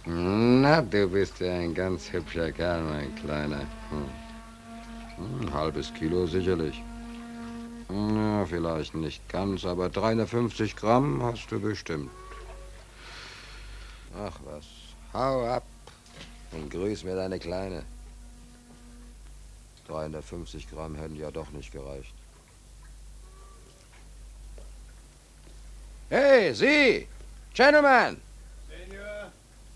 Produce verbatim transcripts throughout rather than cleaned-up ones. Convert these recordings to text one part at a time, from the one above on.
Na, du bist ja ein ganz hübscher Kerl, mein Kleiner. Hm. Ein halbes Kilo sicherlich. Na, vielleicht nicht ganz, aber dreihundertfünfzig Gramm hast du bestimmt. Ach was, hau ab und grüß mir deine Kleine. dreihundertfünfzig Gramm hätten ja doch nicht gereicht. Hey, Sie! Gentlemen! Senior.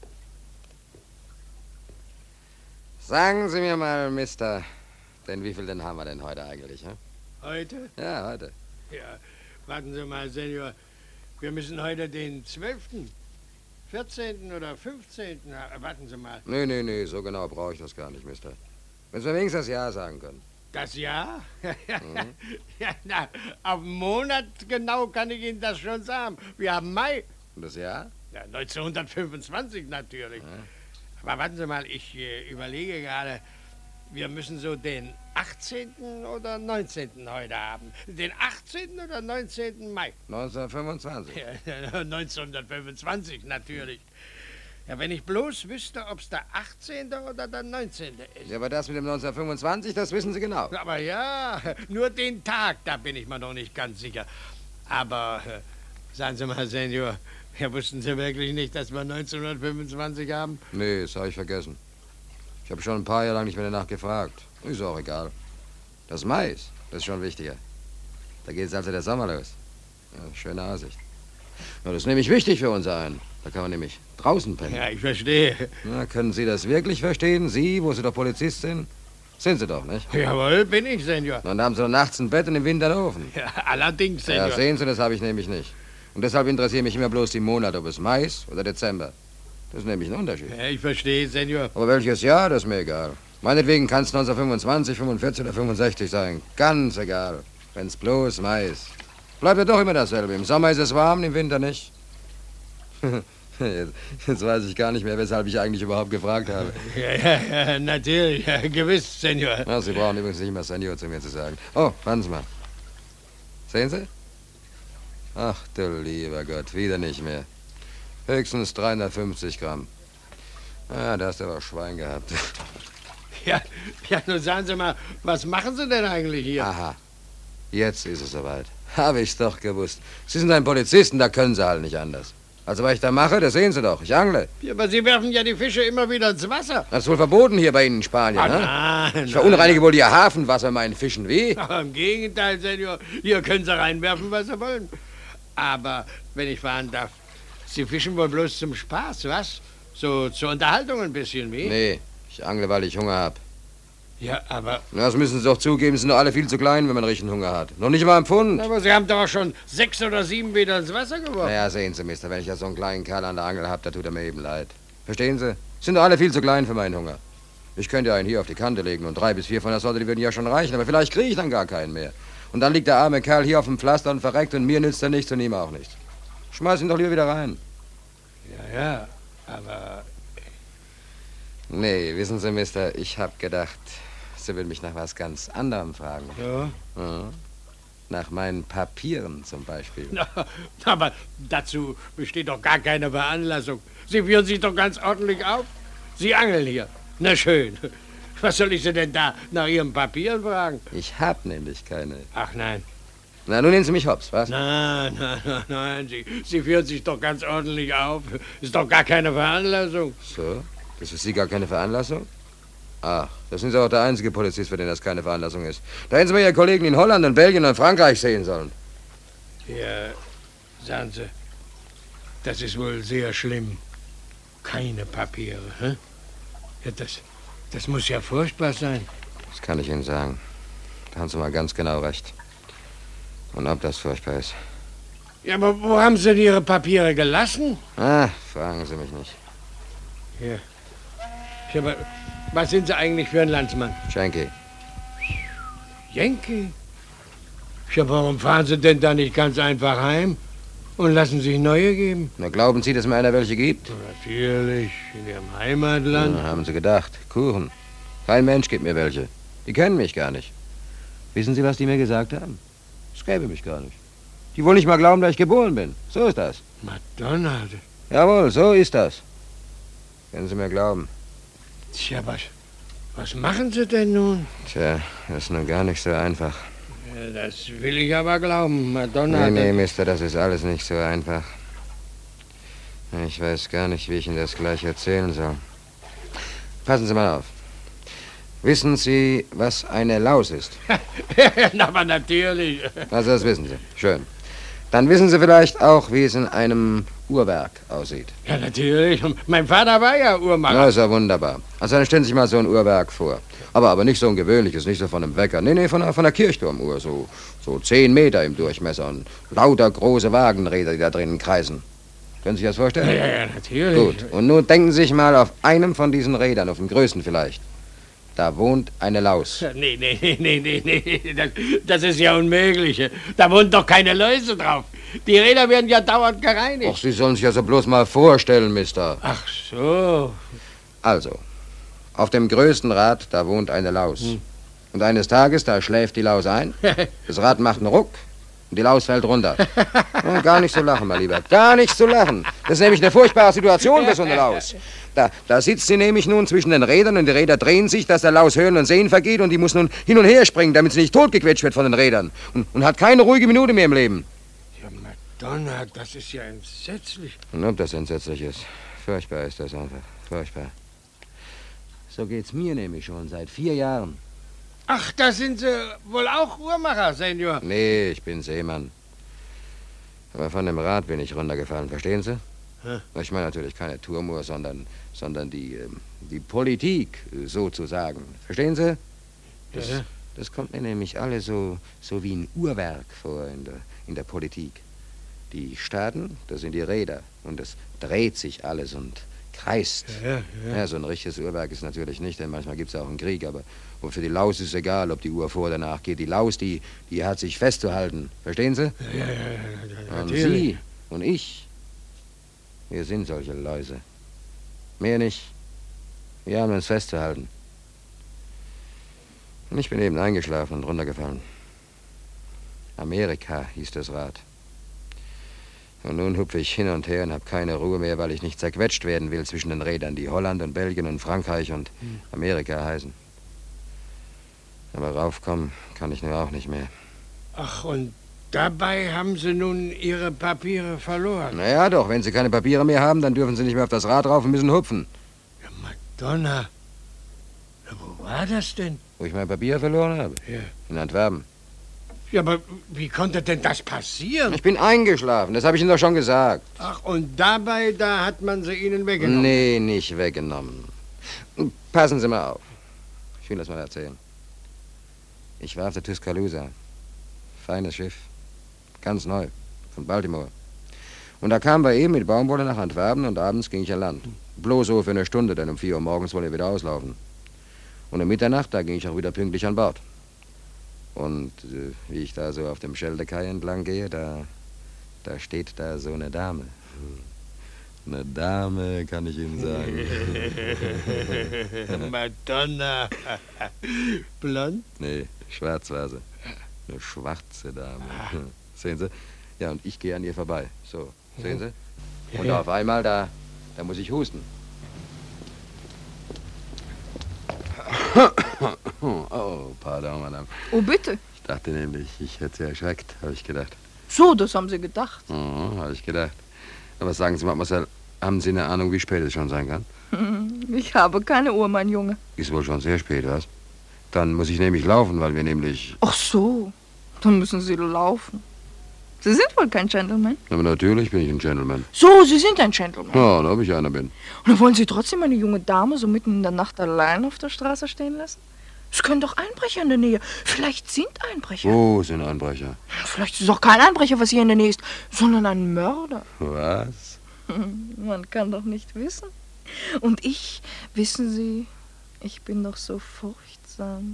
Sagen Sie mir mal, Mister, denn wie viel denn haben wir denn heute eigentlich, hä? Heute? Ja, heute. Ja, warten Sie mal, Senior. Wir müssen heute den zwölften, vierzehnten oder fünfzehnten Ha- Warten Sie mal. Nee, nee, nee, so genau brauche ich das gar nicht, Mister. Wenn Sie mir wenigstens das Jahr sagen können. Das Jahr? Mhm. Ja, na, auf den Monat genau kann ich Ihnen das schon sagen. Wir haben Mai. Und das Jahr? Ja, neunzehnhundertfünfundzwanzig natürlich. Ja. Aber warten Sie mal, ich äh, überlege gerade, wir müssen so den achtzehnten oder neunzehnten heute haben. Den achtzehnten oder neunzehnten Mai? neunzehnhundertfünfundzwanzig. Ja, neunzehnhundertfünfundzwanzig natürlich. Ja, wenn ich bloß wüsste, ob es der achtzehnte oder der neunzehnte ist. Ja, aber das mit dem neunzehnhundertfünfundzwanzig, das wissen Sie genau. Aber ja, nur den Tag, da bin ich mir noch nicht ganz sicher. Aber äh, sagen Sie mal, Senior, ja, wussten Sie wirklich nicht, dass wir neunzehnhundertfünfundzwanzig haben? Nee, das habe ich vergessen. Ich habe schon ein paar Jahre lang nicht mehr danach gefragt. Ist auch egal. Das Mais, das ist schon wichtiger. Da geht jetzt also der Sommer los. Ja, schöne Aussicht. Ja, das ist nämlich wichtig für uns einen. Da kann man nämlich draußen pennen. Ja, ich verstehe. Na, können Sie das wirklich verstehen? Sie, wo Sie doch Polizist sind? Sind Sie doch, nicht? Jawohl, bin ich, Senior. Und dann haben Sie doch nachts ein Bett und im Winter einen Ofen. Ja, allerdings, Senior. Ja, sehen Sie, das habe ich nämlich nicht. Und deshalb interessieren mich immer bloß die Monate, ob es Mai ist oder Dezember. Das ist nämlich ein Unterschied. Ja, ich verstehe, Senior. Aber welches Jahr, das ist mir egal. Meinetwegen kann es neunzehnhundertfünfundzwanzig, fünfundvierzig oder fünfundsechzig sein. Ganz egal. Wenn es bloß Mai ist. Bleibt ja doch immer dasselbe. Im Sommer ist es warm, im Winter nicht. Jetzt, jetzt weiß ich gar nicht mehr, weshalb ich eigentlich überhaupt gefragt habe. Ja, ja, ja, natürlich, ja, gewiss, Senior. Na, Sie brauchen übrigens nicht mehr Senior zu mir zu sagen. Oh, warten Sie mal. Sehen Sie? Ach du lieber Gott, wieder nicht mehr. Höchstens dreihundertfünfzig Gramm. Ah, da hast du aber Schwein gehabt. Ja, ja, nun sagen Sie mal, was machen Sie denn eigentlich hier? Aha, jetzt ist es soweit. Habe ich's doch gewusst. Sie sind ein Polizist und da können Sie halt nicht anders. Also, was ich da mache, das sehen Sie doch. Ich angle. Ja, aber Sie werfen ja die Fische immer wieder ins Wasser. Das ist wohl verboten hier bei Ihnen in Spanien, Ah, ne? nein, Ich verunreinige wohl Ihr Hafenwasser meinen Fischen. Wie? Aber im Gegenteil, Senior, hier können Sie reinwerfen, was Sie wollen. Aber, wenn ich fahren darf, Sie fischen wohl bloß zum Spaß, was? So zur Unterhaltung ein bisschen, wie? Nee, ich angle, weil ich Hunger hab. Ja, aber, Na, das müssen Sie doch zugeben, sind doch alle viel zu klein, wenn man richtig Hunger hat. Noch nicht mal im Pfund. aber Sie haben doch schon sechs oder sieben wieder ins Wasser geworfen. Naja, sehen Sie, Mister, wenn ich ja so einen kleinen Kerl an der Angel hab, da tut er mir eben leid. Verstehen Sie? Sind doch alle viel zu klein für meinen Hunger. Ich könnte einen hier auf die Kante legen und drei bis vier von der Sorte, die würden ja schon reichen, aber vielleicht kriege ich dann gar keinen mehr. Und dann liegt der arme Kerl hier auf dem Pflaster und verreckt und mir nützt er nichts und ihm auch nichts. Schmeiß ihn doch lieber wieder rein. Ja, ja, aber, Nee, wissen Sie, Mister, ich hab gedacht, Sie würden mich nach was ganz anderem fragen. ja. Mhm. Nach meinen Papieren zum Beispiel. Na, aber dazu besteht doch gar keine Veranlassung. Sie führen sich doch ganz ordentlich auf. Sie angeln hier. Na schön. Was soll ich Sie denn da nach Ihren Papieren fragen? Ich hab nämlich keine. Ach nein. Na, nun nehmen Sie mich hops, was? Nein, nein, nein, nein. Sie, Sie führen sich doch ganz ordentlich auf. Ist doch gar keine Veranlassung. So? Das ist für Sie gar keine Veranlassung? Ach, das sind Sie auch der einzige Polizist, für den das keine Veranlassung ist. Da hätten Sie mal Ihre Kollegen in Holland und Belgien und Frankreich sehen sollen. Ja, sagen Sie, das ist wohl sehr schlimm. Keine Papiere, hä? Ja, das, das muss ja furchtbar sein. Das kann ich Ihnen sagen. Da haben Sie mal ganz genau recht. Und ob das furchtbar ist. Ja, aber wo haben Sie denn Ihre Papiere gelassen? Ah, fragen Sie mich nicht. Ja. Ja, aber was sind Sie eigentlich für ein Landsmann? Schenke. Yankee? Ja, warum fahren Sie denn da nicht ganz einfach heim und lassen sich neue geben? Na, glauben Sie, dass mir einer welche gibt? Natürlich, in Ihrem Heimatland. Na, haben Sie gedacht. Kuchen. Kein Mensch gibt mir welche. Die kennen mich gar nicht. Wissen Sie, was die mir gesagt haben? Es gäbe mich gar nicht. Die wollen nicht mal glauben, dass ich geboren bin. So ist das. McDonald. Jawohl, so ist das. Können Sie mir glauben. Tja, was, was machen Sie denn nun? Tja, das ist nun gar nicht so einfach. Ja, das will ich aber glauben, Madonna. Nee, nee, Mister, das ist alles nicht so einfach. Ich weiß gar nicht, wie ich Ihnen das gleich erzählen soll. Passen Sie mal auf. Wissen Sie, was eine Laus ist? Na, aber natürlich. Also, das wissen Sie. Schön. Dann wissen Sie vielleicht auch, wie es in einem Uhrwerk aussieht. Ja, natürlich. Mein Vater war ja Uhrmacher. Na, ist ja wunderbar. Also, dann stellen Sie sich mal so ein Uhrwerk vor. Aber, aber nicht so ein gewöhnliches, nicht so von einem Wecker. Nee, nee, von einer, von einer Kirchturmuhr. So, so zehn Meter im Durchmesser und lauter große Wagenräder, die da drinnen kreisen. Können Sie sich das vorstellen? Ja, ja, natürlich. Gut. Und nun denken Sie sich mal auf einem von diesen Rädern, auf dem größten vielleicht. Da wohnt eine Laus. Nee, nee, nee, nee, nee, nee. Das, das ist ja unmöglich. Da wohnen doch keine Läuse drauf. Die Räder werden ja dauernd gereinigt. Ach, Sie sollen sich also bloß mal vorstellen, Mister. Ach so. Also, auf dem größten Rad, da wohnt eine Laus. Hm. Und eines Tages, da schläft die Laus ein. Das Rad macht einen Ruck und die Laus fällt runter. Oh, gar nicht so lachen, mein Lieber. Gar nicht so lachen. Das ist nämlich eine furchtbare Situation für so eine Laus. Da, da sitzt sie nämlich nun zwischen den Rädern und die Räder drehen sich, dass der Laus Hören und Sehen vergeht und die muss nun hin und her springen, damit sie nicht totgequetscht wird von den Rädern. Und, und hat keine ruhige Minute mehr im Leben. Ja, Madonna, das ist ja entsetzlich. Und ob das entsetzlich ist. Furchtbar ist das einfach. Furchtbar. So geht's mir nämlich schon seit vier Jahren. Ach, da sind Sie wohl auch Uhrmacher, Senior. Nee, ich bin Seemann. Aber von dem Rad bin ich runtergefallen, verstehen Sie? Hä? Ich meine natürlich keine Turmuhr, sondern, sondern die, die Politik, sozusagen. Verstehen Sie? Das, ja. das kommt mir nämlich alle so, so wie ein Uhrwerk vor in der, in der Politik. Die Staaten, das sind die Räder. Und es dreht sich alles und kreist. Ja, ja. Ja, so ein richtiges Uhrwerk ist natürlich nicht, denn manchmal gibt es auch einen Krieg. Aber und für die Laus ist es egal, ob die Uhr vor oder nach geht. Die Laus, die, die hat sich festzuhalten. Verstehen Sie? Ja, ja, ja, ja, ja, und Sie und ich, wir sind solche Läuse. Mehr nicht. Wir haben uns festzuhalten. Und ich bin eben eingeschlafen und runtergefallen. Amerika hieß das Rad. Und nun hupfe ich hin und her und habe keine Ruhe mehr, weil ich nicht zerquetscht werden will zwischen den Rädern, die Holland und Belgien und Frankreich und Amerika heißen. Aber raufkommen kann ich nur auch nicht mehr. Ach, und dabei haben Sie nun Ihre Papiere verloren? Na ja, doch. Wenn Sie keine Papiere mehr haben, dann dürfen Sie nicht mehr auf das Rad rauf und müssen hupfen. Ja, Madonna. Na, wo war das denn? Wo ich meine Papiere verloren habe? Ja. In Antwerpen. Ja, aber wie konnte denn das passieren? Ich bin eingeschlafen, das habe ich Ihnen doch schon gesagt. Ach, und dabei, da hat man sie Ihnen weggenommen? Nee, nicht weggenommen. Passen Sie mal auf. Ich will das mal erzählen. Ich war auf der Tuscaloosa. Feines Schiff. Ganz neu. Von Baltimore. Und da kamen wir eben mit Baumwolle nach Antwerpen und abends ging ich an Land. Bloß so für eine Stunde, denn um vier Uhr morgens wollen wir wieder auslaufen. Und um Mitternacht, da ging ich auch wieder pünktlich an Bord. Und äh, wie ich da so auf dem Schildekai entlang gehe, da, da steht da so eine Dame. Eine Dame, kann ich Ihnen sagen. Madonna. Blond? Nee, schwarz war sie. Eine schwarze Dame. Sehen Sie? Ja, und ich gehe an ihr vorbei. So, sehen Sie? Und ja. Auf einmal, da, da muss ich husten. Oh, pardon, Madame. Oh, bitte. Ich dachte nämlich, ich hätte Sie erschreckt, habe ich gedacht. So, das haben Sie gedacht. Oh, habe ich gedacht. Aber sagen Sie, Mademoiselle, haben Sie eine Ahnung, wie spät es schon sein kann? Ich habe keine Uhr, mein Junge. Ist wohl schon sehr spät, was? Dann muss ich nämlich laufen, weil wir nämlich... Ach so, dann müssen Sie laufen. Sie sind wohl kein Gentleman? Aber natürlich bin ich ein Gentleman. So, Sie sind ein Gentleman. Ja, da ob ich einer bin. Und dann wollen Sie trotzdem eine junge Dame so mitten in der Nacht allein auf der Straße stehen lassen? Es können doch Einbrecher in der Nähe. Vielleicht sind Einbrecher. Wo sind Einbrecher? Vielleicht ist es auch kein Einbrecher, was hier in der Nähe ist, sondern ein Mörder. Was? Man kann doch nicht wissen. Und ich, wissen Sie, ich bin doch so furchtsam.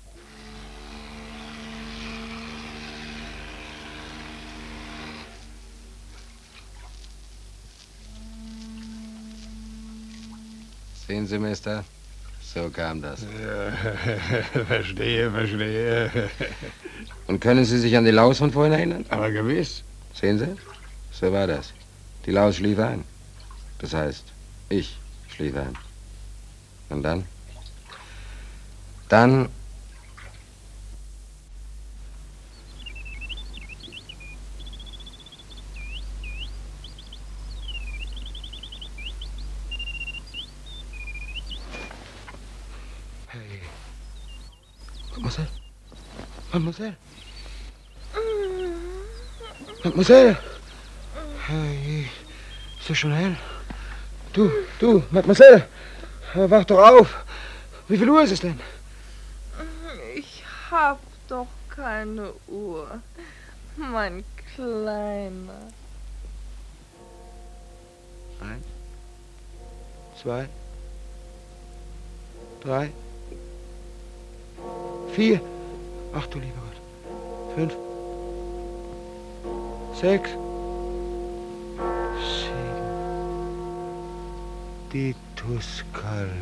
Sehen Sie, Mister? So kam das. Ja, verstehe, verstehe. Und können Sie sich an die Laus von vorhin erinnern? Aber gewiss. Sehen Sie? So war das. Die Laus schlief ein. Das heißt, ich schlief ein. Und dann? Dann... Hey. Mademoiselle? Mademoiselle? Mademoiselle? Hey, ist ja schon hell. Du, du, Mademoiselle, wach doch auf. Wie viel Uhr ist es denn? Ich hab doch keine Uhr. Mein Kleiner. Eins, zwei, drei, vier. Ach du lieber Gott. Fünf, sechs, sieben. Die Tuscaloosa.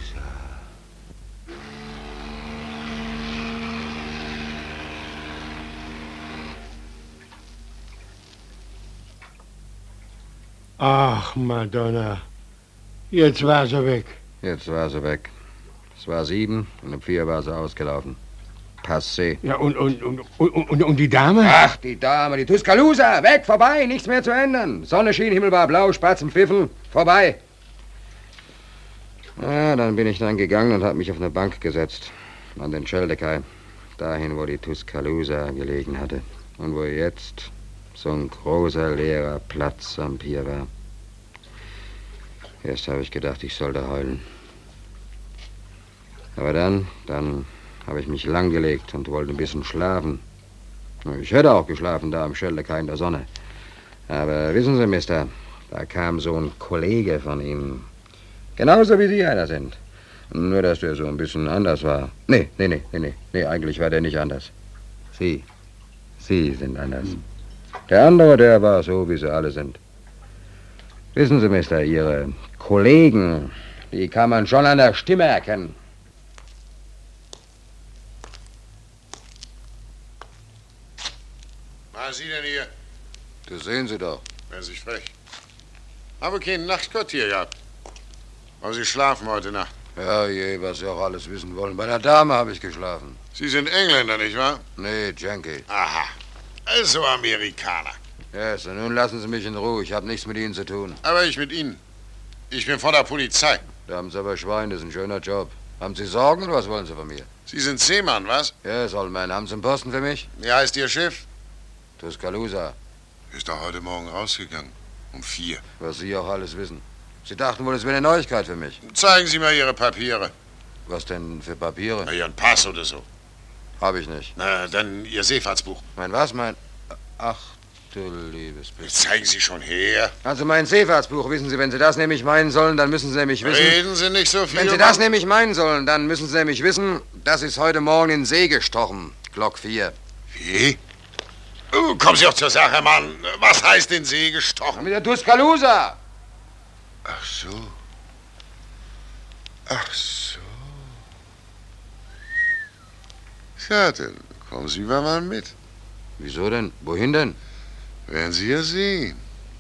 Ach, Madonna. Jetzt war sie weg. Jetzt war sie weg. Es war sieben und um vier war sie ausgelaufen. Passé. Ja, und, und, und, und, und, und die Dame? Ach, die Dame, die Tuscaloosa. Weg, vorbei, nichts mehr zu ändern. Sonne schien, Himmel war blau, Spatzen pfiffen. Vorbei. Ja, dann bin ich dann gegangen und habe mich auf eine Bank gesetzt. An den Schildekay. Dahin, wo die Tuscaloosa gelegen hatte. Und wo jetzt so ein großer, leerer Platz am Pier war. Erst habe ich gedacht, ich sollte heulen. Aber dann, dann habe ich mich langgelegt und wollte ein bisschen schlafen. Ich hätte auch geschlafen da am Schildekay in der Sonne. Aber wissen Sie, Mister, da kam so ein Kollege von Ihnen. Genauso wie Sie einer sind. Nur, dass der so ein bisschen anders war. Nee, nee, nee, nee, nee, nee, eigentlich war der nicht anders. Sie, Sie sind anders. Der andere, der war so, wie sie alle sind. Wissen Sie, Mister, Ihre Kollegen, die kann man schon an der Stimme erkennen. Was Sie denn hier? Das sehen Sie doch. Werden Sie frech. Habe kein Nachtquartier gehabt. Aber Sie schlafen heute Nacht. Ja, je, was Sie auch alles wissen wollen. Bei einer Dame habe ich geschlafen. Sie sind Engländer, nicht wahr? Nee, Yankee. Aha. Also Amerikaner. Ja, so, nun lassen Sie mich in Ruhe. Ich habe nichts mit Ihnen zu tun. Aber ich mit Ihnen. Ich bin von der Polizei. Da haben Sie aber Schwein, das ist ein schöner Job. Haben Sie Sorgen oder was wollen Sie von mir? Sie sind Seemann, was? Ja, Sollmann, haben Sie einen Posten für mich? Wie heißt Ihr Schiff? Tuscaloosa. Ist doch heute Morgen rausgegangen. Um vier. Was Sie auch alles wissen. Sie dachten wohl, es wäre eine Neuigkeit für mich. Zeigen Sie mal Ihre Papiere. Was denn für Papiere? Na, Ihren Pass oder so. Hab ich nicht. Na, dann Ihr Seefahrtsbuch. Mein was? Mein... Ach, du liebes bisschen. Zeigen Sie schon her. Also mein Seefahrtsbuch, wissen Sie, wenn Sie das nämlich meinen sollen, dann müssen Sie nämlich wissen... Reden Sie nicht so viel. Wenn Sie über- das nämlich meinen sollen, dann müssen Sie nämlich wissen, das ist heute Morgen in den See gestochen. Glock vier. Wie? Oh, kommen Sie auch zur Sache, Mann. Was heißt in See gestochen? Mit der Tuscaloosa. Ach so. Ach so. Ja, dann kommen Sie mal mit. Wieso denn? Wohin denn? Werden Sie ja sehen.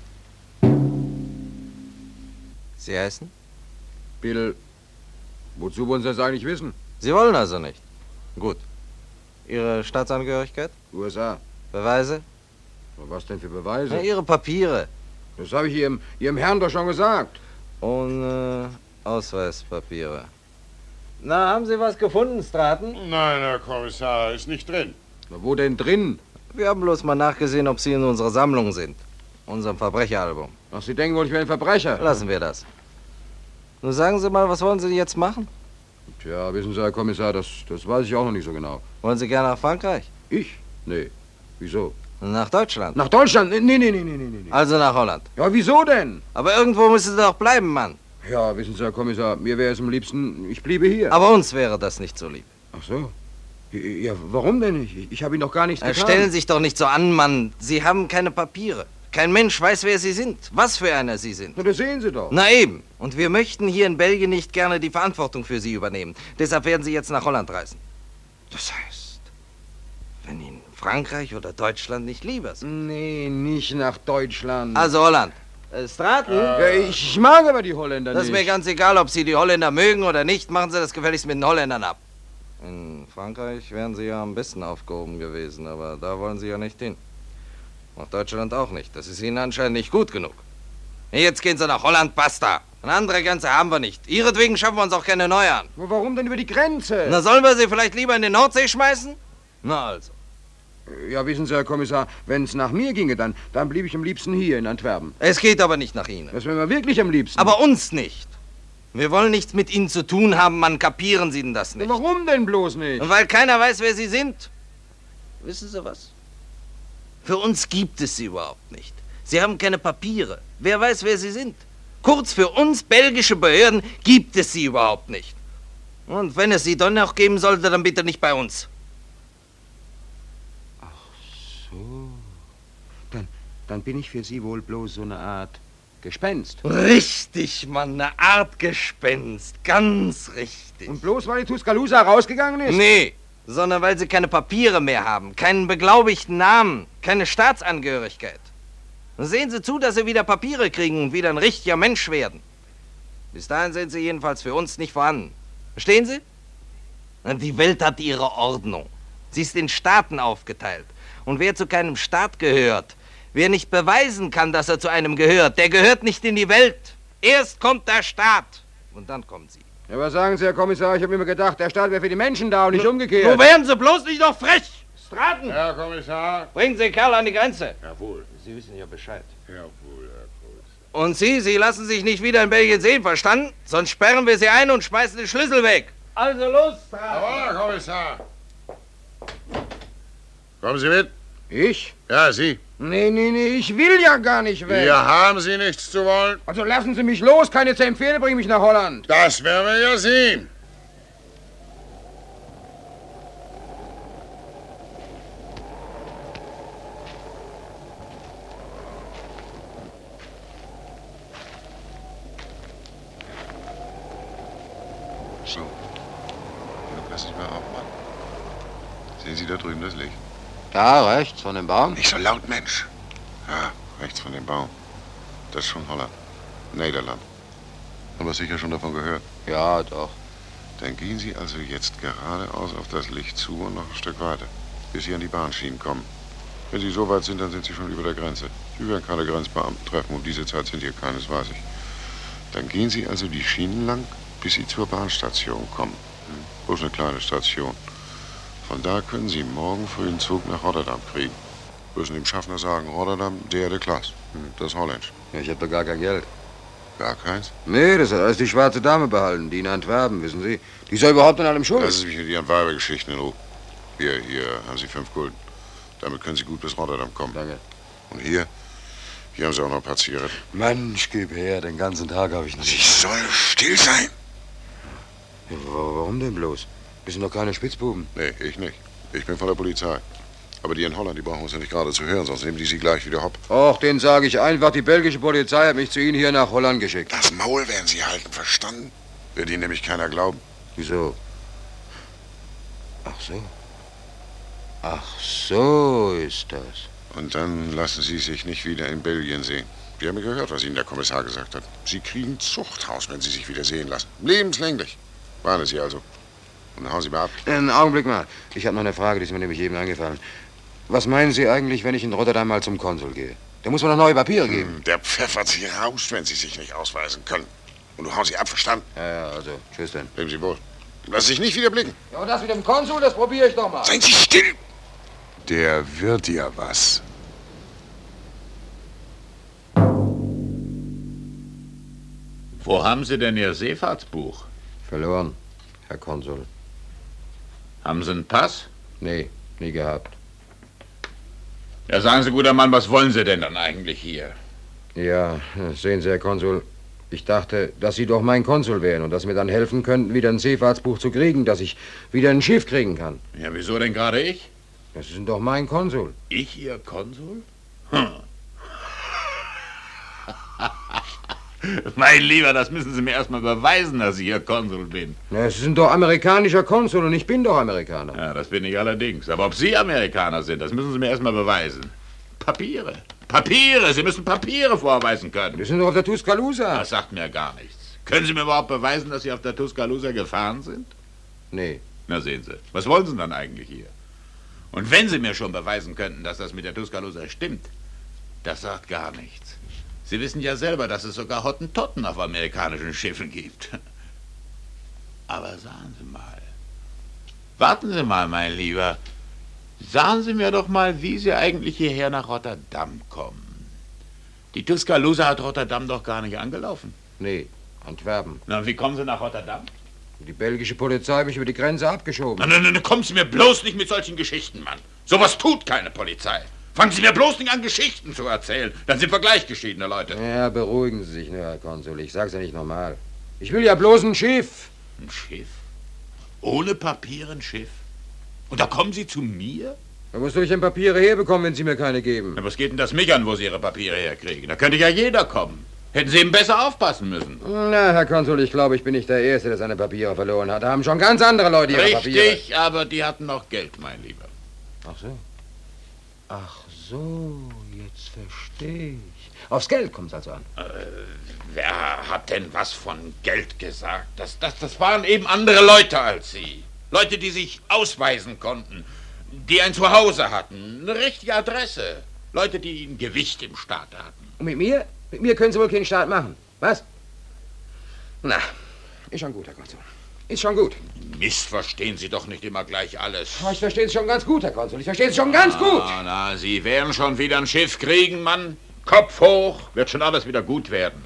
Sie heißen? Bill, wozu wollen Sie das eigentlich wissen? Sie wollen also nicht. Gut. Ihre Staatsangehörigkeit? U S A. Beweise? Was denn für Beweise? Na, Ihre Papiere. Das habe ich Ihrem, Ihrem Herrn doch schon gesagt. Und äh, Ausweispapiere. Na, haben Sie was gefunden, Straten? Nein, Herr Kommissar, ist nicht drin. Na, wo denn drin? Wir haben bloß mal nachgesehen, ob Sie in unserer Sammlung sind. Unserem Verbrecheralbum. Ach, Sie denken wohl, ich wäre ein Verbrecher. Lassen wir das. Nun sagen Sie mal, was wollen Sie jetzt machen? Tja, wissen Sie, Herr Kommissar, das, das weiß ich auch noch nicht so genau. Wollen Sie gerne nach Frankreich? Ich? Nee. Wieso? Nach Deutschland? Nach Deutschland? Nee, nee, nee, nee, nee, nee. Also nach Holland. Ja, wieso denn? Aber irgendwo müssen Sie doch bleiben, Mann. Ja, wissen Sie, Herr Kommissar, mir wäre es am liebsten, ich bliebe hier. Aber uns wäre das nicht so lieb. Ach so. Ja, warum denn nicht? Ich, ich habe Ihnen doch gar nichts Äh, getan. Stellen Sie sich doch nicht so an, Mann. Sie haben keine Papiere. Kein Mensch weiß, wer Sie sind. Was für einer Sie sind. Na, das sehen Sie doch. Na eben. Und wir möchten hier in Belgien nicht gerne die Verantwortung für Sie übernehmen. Deshalb werden Sie jetzt nach Holland reisen. Das heißt, wenn Ihnen Frankreich oder Deutschland nicht lieber sind. Nee, nicht nach Deutschland. Also Holland. Äh, Straten? Ja, ich, ich mag aber die Holländer Das ist nicht. mir ganz egal, ob Sie die Holländer mögen oder nicht. Machen Sie das gefälligst mit den Holländern ab. In Frankreich wären Sie ja am besten aufgehoben gewesen, aber da wollen Sie ja nicht hin. Nach Deutschland auch nicht. Das ist Ihnen anscheinend nicht gut genug. Jetzt gehen Sie nach Holland, basta. Eine andere Grenze haben wir nicht. Ihretwegen schaffen wir uns auch keine neue an. Warum denn über die Grenze? Na, sollen wir sie vielleicht lieber in die Nordsee schmeißen? Na also. Ja, wissen Sie, Herr Kommissar, wenn es nach mir ginge, dann, dann blieb ich am liebsten hier in Antwerpen. Es geht aber nicht nach Ihnen. Das wäre mir wirklich am liebsten. Aber uns nicht. Wir wollen nichts mit Ihnen zu tun haben, Mann. Kapieren Sie denn das nicht? Warum denn bloß nicht? Und weil keiner weiß, wer Sie sind. Wissen Sie was? Für uns gibt es Sie überhaupt nicht. Sie haben keine Papiere. Wer weiß, wer Sie sind? Kurz, für uns belgische Behörden gibt es Sie überhaupt nicht. Und wenn es Sie doch noch geben sollte, dann bitte nicht bei uns. So. Dann, dann bin ich für Sie wohl bloß so eine Art Gespenst. Richtig, Mann, eine Art Gespenst. Ganz richtig. Und bloß weil die Tuscaloosa rausgegangen ist? Nee, sondern weil Sie keine Papiere mehr haben, keinen beglaubigten Namen, keine Staatsangehörigkeit. Sehen Sie zu, dass Sie wieder Papiere kriegen und wieder ein richtiger Mensch werden. Bis dahin sind Sie jedenfalls für uns nicht vorhanden. Verstehen Sie? Die Welt hat ihre Ordnung. Sie ist in Staaten aufgeteilt. Und wer zu keinem Staat gehört, wer nicht beweisen kann, dass er zu einem gehört, der gehört nicht in die Welt. Erst kommt der Staat und dann kommen Sie. Ja, was sagen Sie, Herr Kommissar? Ich habe immer gedacht, der Staat wäre für die Menschen da und nicht Nun, umgekehrt. Nun werden Sie bloß nicht noch frech. Straten! Herr Kommissar. Bringen Sie den Kerl an die Grenze. Jawohl. Sie wissen ja Bescheid. Jawohl, Herr Kommissar. Und Sie, Sie lassen sich nicht wieder in Belgien sehen, verstanden? Sonst sperren wir Sie ein und schmeißen den Schlüssel weg. Also los, Straten! Jawohl, Herr Kommissar. Kommen Sie mit? Ich? Ja, Sie. Nee, nee, nee, ich will ja gar nicht weg. Hier haben Sie nichts zu wollen. Also lassen Sie mich los, keine zehn Pferde bringen mich nach Holland. Das werden wir ja sehen. So. Nun lass ich mal aufmachen. Sehen Sie da drüben das Licht? Da, rechts, von dem Baum. Nicht so laut, Mensch. Ja, rechts von dem Baum. Das ist schon Holland. Nederland. Haben wir sicher schon davon gehört. Ja, doch. Dann gehen Sie also jetzt geradeaus auf das Licht zu und noch ein Stück weiter, bis Sie an die Bahnschienen kommen. Wenn Sie so weit sind, dann sind Sie schon über der Grenze. Sie werden keine Grenzbeamten treffen. Um diese Zeit sind hier keines, weiß ich. Dann gehen Sie also die Schienen lang, bis Sie zur Bahnstation kommen. Hm. Bloß eine kleine Station. Von da können Sie morgen früh einen Zug nach Rotterdam kriegen. Müssen dem Schaffner sagen, Rotterdam, derde Klasse. Hm. Das ist Holländisch. Ja, ich hab doch gar kein Geld. Gar keins? Nee, das hat alles die schwarze Dame behalten, die in Antwerpen, wissen Sie. Die ist ja überhaupt an allem schuld. Lassen Sie mich mit Ihren Weibergeschichten in Ruhe. Hier, hier haben Sie fünf Gulden. Damit können Sie gut bis Rotterdam kommen. Danke. Und hier, hier haben Sie auch noch ein paar Zigaretten. Mensch, gib her, den ganzen Tag habe ich Sie nicht. soll still sein. Ja, wa- warum denn bloß? Wir sind doch keine Spitzbuben. Nee, ich nicht. Ich bin von der Polizei. Aber die in Holland, die brauchen uns ja nicht gerade zu hören, sonst nehmen die Sie gleich wieder hopp. Och, den sage ich einfach, die belgische Polizei hat mich zu Ihnen hier nach Holland geschickt. Das Maul werden Sie halten, verstanden? Wird Ihnen nämlich keiner glauben. Wieso? Ach so. Ach so ist das. Und dann lassen Sie sich nicht wieder in Belgien sehen. Wir haben ja gehört, was Ihnen der Kommissar gesagt hat. Sie kriegen Zuchthaus, wenn Sie sich wieder sehen lassen. Lebenslänglich. Warnen Sie also. Und dann hauen Sie mal ab. Einen Augenblick mal. Ich habe noch eine Frage, die ist mir nämlich eben eingefallen. Was meinen Sie eigentlich, wenn ich in Rotterdam mal zum Konsul gehe? Da muss man doch neue Papiere geben. Hm, der pfeffert Sie raus, wenn Sie sich nicht ausweisen können. Und du hauen Sie ab, verstanden? Ja, ja, also, tschüss denn. Leben Sie wohl. Lass sich nicht wieder blicken. Ja, und das mit dem Konsul, das probiere ich doch mal. Seien Sie still! Der wird ja was. Wo haben Sie denn Ihr Seefahrtsbuch? Verloren, Herr Konsul. Haben Sie einen Pass? Nee, nie gehabt. Ja, sagen Sie, guter Mann, was wollen Sie denn dann eigentlich hier? Ja, sehen Sie, Herr Konsul, ich dachte, dass Sie doch mein Konsul wären und dass Sie mir dann helfen könnten, wieder ein Seefahrtsbuch zu kriegen, dass ich wieder ein Schiff kriegen kann. Ja, wieso denn gerade ich? Das sind doch mein Konsul. Ich, Ihr Konsul? Hm. Mein Lieber, das müssen Sie mir erstmal beweisen, dass ich Ihr Konsul bin. Na, Sie sind doch amerikanischer Konsul und ich bin doch Amerikaner. Ja, das bin ich allerdings. Aber ob Sie Amerikaner sind, das müssen Sie mir erstmal beweisen. Papiere. Papiere, Sie müssen Papiere vorweisen können. Wir sind doch auf der Tuscaloosa. Das sagt mir gar nichts. Können Sie mir überhaupt beweisen, dass Sie auf der Tuscaloosa gefahren sind? Nee. Na sehen Sie, was wollen Sie dann eigentlich hier? Und wenn Sie mir schon beweisen könnten, dass das mit der Tuscaloosa stimmt, das sagt gar nichts. Sie wissen ja selber, dass es sogar Hottentotten auf amerikanischen Schiffen gibt. Aber sagen Sie mal, warten Sie mal, mein Lieber, sagen Sie mir doch mal, wie Sie eigentlich hierher nach Rotterdam kommen. Die Tuscaloosa hat Rotterdam doch gar nicht angelaufen. Nee, Antwerpen. Na, wie kommen Sie nach Rotterdam? Die belgische Polizei hat mich über die Grenze abgeschoben. Na, na, na, kommen Sie mir bloß nicht mit solchen Geschichten, Mann. Sowas tut keine Polizei. Fangen Sie mir bloß nicht an, Geschichten zu erzählen. Dann sind wir gleichgeschiedene Leute. Ja, beruhigen Sie sich nur, Herr Konsul. Ich sag's ja nicht normal. Ich will ja bloß ein Schiff. Ein Schiff? Ohne Papiere ein Schiff? Und da kommen Sie zu mir? Da muss ich denn Papiere herbekommen, wenn Sie mir keine geben. Na, was geht denn das mich an, wo Sie Ihre Papiere herkriegen? Da könnte ja jeder kommen. Hätten Sie eben besser aufpassen müssen. Na, Herr Konsul, ich glaube, ich bin nicht der Erste, der seine Papiere verloren hat. Da haben schon ganz andere Leute ihre Papiere. Richtig, aber die hatten noch Geld, mein Lieber. Ach so. Ach so, jetzt verstehe ich. Aufs Geld kommt's also an. Äh, wer hat denn was von Geld gesagt? Das, das, das waren eben andere Leute als Sie. Leute, die sich ausweisen konnten, die ein Zuhause hatten, eine richtige Adresse. Leute, die ein Gewicht im Staat hatten. Und mit mir? Mit mir können Sie wohl keinen Staat machen. Was? Na, ist schon gut, Herr Konsul. Ist schon gut. Missverstehen Sie doch nicht immer gleich alles. Aber ich verstehe es schon ganz gut, Herr Konsul. Ich verstehe es schon ganz gut. Na, na, Sie werden schon wieder ein Schiff kriegen, Mann. Kopf hoch, wird schon alles wieder gut werden.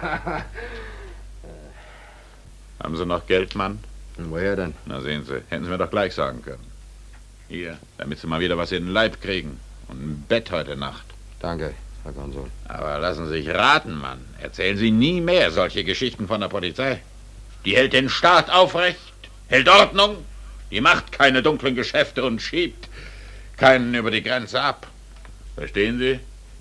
Haben Sie noch Geld, Mann? Und woher denn? Na, sehen Sie, hätten Sie mir doch gleich sagen können. Hier, damit Sie mal wieder was in den Leib kriegen. Und ein Bett heute Nacht. Danke, Herr Konsul. Aber lassen Sie sich raten, Mann. Erzählen Sie nie mehr solche Geschichten von der Polizei. Die hält den Staat aufrecht, hält Ordnung, die macht keine dunklen Geschäfte und schiebt keinen über die Grenze ab. Verstehen Sie?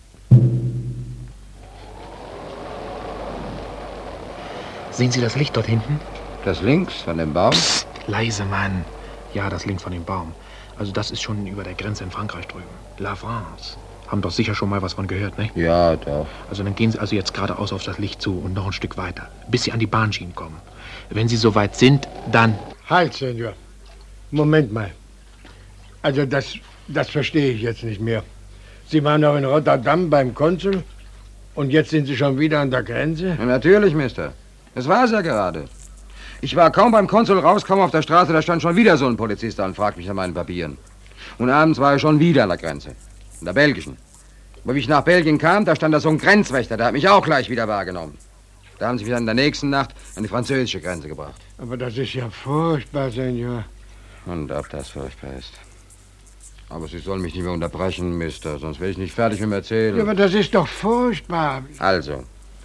Sehen Sie das Licht dort hinten? Das links von dem Baum? Psst, leise, Mann. Ja, das links von dem Baum. Also das ist schon über der Grenze in Frankreich drüben. La France. Haben doch sicher schon mal was von gehört, ne? Ja, doch. Also dann gehen Sie also jetzt geradeaus auf das Licht zu und noch ein Stück weiter, bis Sie an die Bahnschienen kommen. Wenn Sie soweit sind, dann... Halt, Senor. Moment mal. Also das, das verstehe ich jetzt nicht mehr. Sie waren noch in Rotterdam beim Konsul und jetzt sind Sie schon wieder an der Grenze? Ja, natürlich, Mister. Das war's ja gerade. Ich war kaum beim Konsul raus, kaum auf der Straße, da stand schon wieder so ein Polizist da und fragt mich nach meinen Papieren. Und abends war er schon wieder an der Grenze. In der belgischen. Aber wie ich nach Belgien kam, da stand da so ein Grenzwächter, der hat mich auch gleich wieder wahrgenommen. Da haben sie mich dann in der nächsten Nacht an die französische Grenze gebracht. Aber das ist ja furchtbar, Senor. Und ob das furchtbar ist. Aber Sie sollen mich nicht mehr unterbrechen, Mister, sonst werde ich nicht fertig mit dem Erzählen. Ja, aber das ist doch furchtbar. Also,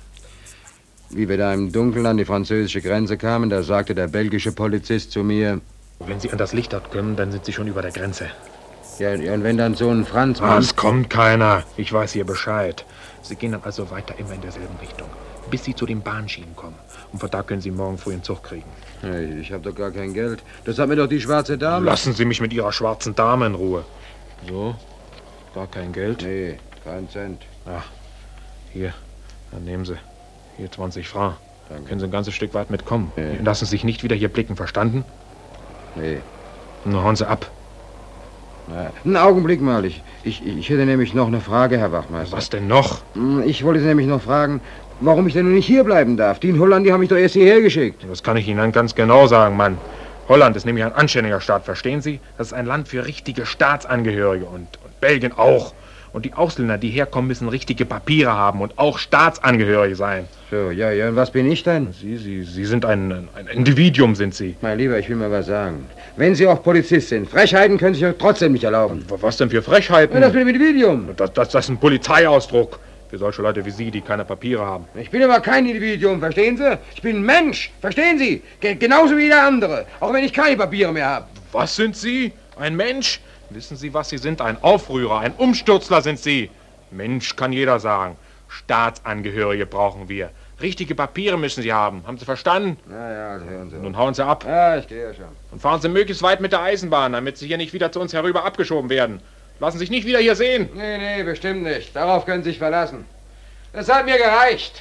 wie wir da im Dunkeln an die französische Grenze kamen, da sagte der belgische Polizist zu mir... Wenn Sie an das Licht dort kommen, dann sind Sie schon über der Grenze. Ja, und wenn dann so ein Franzmann... Ah, es kommt keiner. Ich weiß hier Bescheid. Sie gehen dann also weiter immer in derselben Richtung, bis Sie zu den Bahnschienen kommen. Und von da können Sie morgen früh einen Zug kriegen. Hey, ich habe doch gar kein Geld. Das hat mir doch die schwarze Dame... Lassen Sie mich mit Ihrer schwarzen Dame in Ruhe. So, gar kein Geld? Nee, kein Cent. Ach, hier, dann nehmen Sie. Hier zwanzig Francs. Dann Danke. können Sie ein ganzes Stück weit mitkommen. Nee. Lassen Sie sich nicht wieder hier blicken, verstanden? Nee. Nun hauen Sie ab. Na, einen Augenblick mal. Ich, ich, ich hätte nämlich noch eine Frage, Herr Wachmeister. Was denn noch? Hm, Ich wollte Sie nämlich noch fragen, warum ich denn nun nicht hier bleiben darf. Die in Holland, die haben mich doch erst hierher geschickt. Das kann ich Ihnen dann ganz genau sagen, Mann. Holland ist nämlich ein anständiger Staat, verstehen Sie? Das ist ein Land für richtige Staatsangehörige und, und Belgien auch. Und die Ausländer, die herkommen, müssen richtige Papiere haben und auch Staatsangehörige sein. So, ja, ja, und was bin ich denn? Sie, Sie, Sie sind ein, ein Individuum, sind Sie. Mein Lieber, ich will mal was sagen. Wenn Sie auch Polizist sind, Frechheiten können Sie sich doch trotzdem nicht erlauben. Was denn für Frechheiten? Ja, das mit dem Individuum. Das, das, das ist ein Polizeiausdruck. Für solche Leute wie Sie, die keine Papiere haben. Ich bin aber kein Individuum, verstehen Sie? Ich bin ein Mensch, verstehen Sie? Ge genauso wie jeder andere, auch wenn ich keine Papiere mehr habe. Was sind Sie? Ein Mensch? Wissen Sie, was Sie sind? Ein Aufrührer, ein Umstürzler sind Sie. Mensch kann jeder sagen. Staatsangehörige brauchen wir. Richtige Papiere müssen Sie haben. Haben Sie verstanden? Na ja, also hören Sie. Nun hauen Sie ab. Ja, ich gehe ja schon. Und fahren Sie möglichst weit mit der Eisenbahn, damit Sie hier nicht wieder zu uns herüber abgeschoben werden. Lassen sich nicht wieder hier sehen. Nee, nee, bestimmt nicht. Darauf können Sie sich verlassen. Das hat mir gereicht.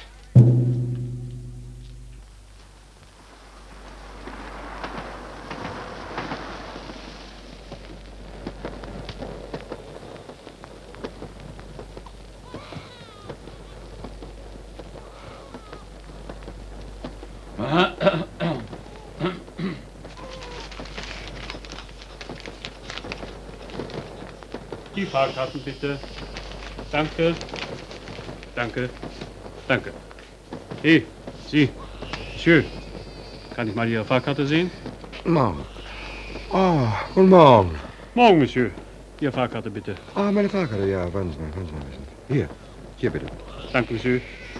Die Fahrkarten bitte. Danke. Danke. Danke. Hey, Sie, Monsieur, kann ich mal Ihre Fahrkarte sehen? Morgen. Oh, guten Morgen. Morgen, Monsieur. Ihre Fahrkarte bitte. Ah, meine Fahrkarte, ja, warten Sie mal, warten Sie mal ein bisschen. Hier, hier bitte. Danke, Monsieur.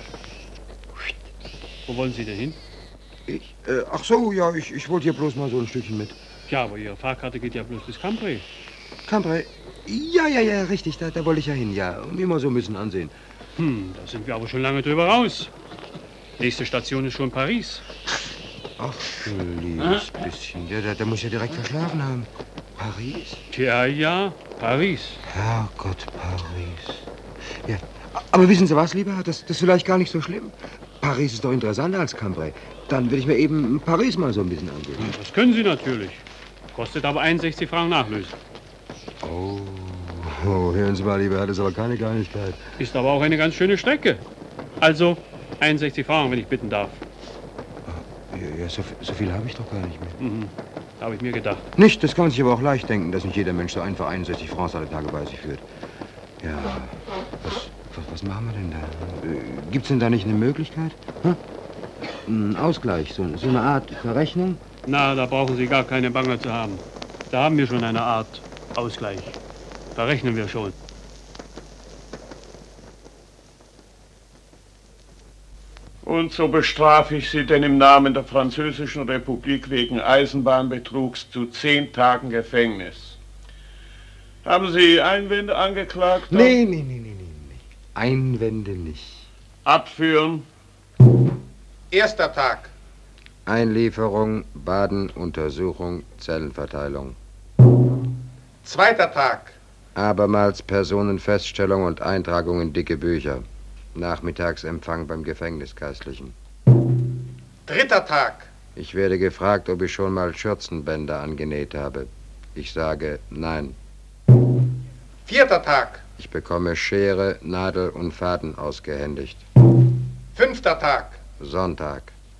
Wo wollen Sie denn hin? Ich, äh, ach so, ja, ich, ich wollte hier bloß mal so ein Stückchen mit. Ja, aber Ihre Fahrkarte geht ja bloß bis Cambrai. Cambrai? Ja, ja, ja, richtig, da, da wollte ich ja hin, ja. Und mir mal so ein bisschen ansehen. Hm, da sind wir aber schon lange drüber raus. Nächste Station ist schon Paris. Ach, du liebes bisschen. Ja, da, da muss ich ja direkt verschlafen haben. Paris? Tja, ja, Paris. Herrgott, Paris. Ja, aber wissen Sie was, lieber? Das, das ist vielleicht gar nicht so schlimm. Paris ist doch interessanter als Cambrai. Dann will ich mir eben Paris mal so ein bisschen ansehen. Das können Sie natürlich. Kostet aber einundsechzig Franken Nachlösen. Oh, oh, hören Sie mal, lieber, das ist aber keine Kleinigkeit. Ist aber auch eine ganz schöne Strecke. Also einundsechzig Franken, wenn ich bitten darf. Ja, ja so, so viel habe ich doch gar nicht mehr. Mhm, habe ich mir gedacht. Nicht, das kann man sich aber auch leicht denken, dass nicht jeder Mensch so einfach einundsechzig Francs alle Tage bei sich führt. Ja, was, was, was machen wir denn da? Äh, gibt's denn da nicht eine Möglichkeit? Hm? Ein Ausgleich, so, so eine Art Verrechnung? Na, da brauchen Sie gar keine Bange zu haben. Da haben wir schon eine Art Ausgleich. Verrechnen wir schon. Und so bestrafe ich Sie denn im Namen der Französischen Republik wegen Eisenbahnbetrugs zu zehn Tagen Gefängnis. Haben Sie Einwände, Angeklagter? Nee, nee, nee, nee, nee. Einwände nicht. Abführen. Erster Tag. Einlieferung, Baden, Untersuchung, Zellenverteilung. Zweiter Tag. Abermals Personenfeststellung und Eintragung in dicke Bücher. Nachmittagsempfang beim Gefängnisgeistlichen. Dritter Tag. Ich werde gefragt, ob ich schon mal Schürzenbänder angenäht habe. Ich sage nein. Vierter Tag. Ich bekomme Schere, Nadel und Faden ausgehändigt. Fünfter Tag. Sonntag.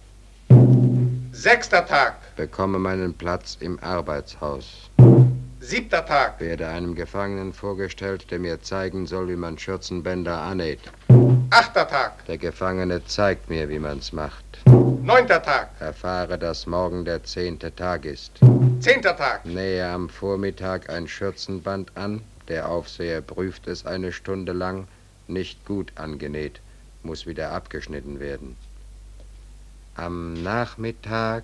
Sechster Tag. Bekomme meinen Platz im Arbeitshaus. Siebter Tag. Werde einem Gefangenen vorgestellt, der mir zeigen soll, wie man Schürzenbänder annäht. Achter Tag. Der Gefangene zeigt mir, wie man's macht. Neunter Tag. Erfahre, dass morgen der zehnte Tag ist. Zehnter Tag. Nähe am Vormittag ein Schürzenband an. Der Aufseher prüft es eine Stunde lang. Nicht gut angenäht. Muss wieder abgeschnitten werden. Am Nachmittag...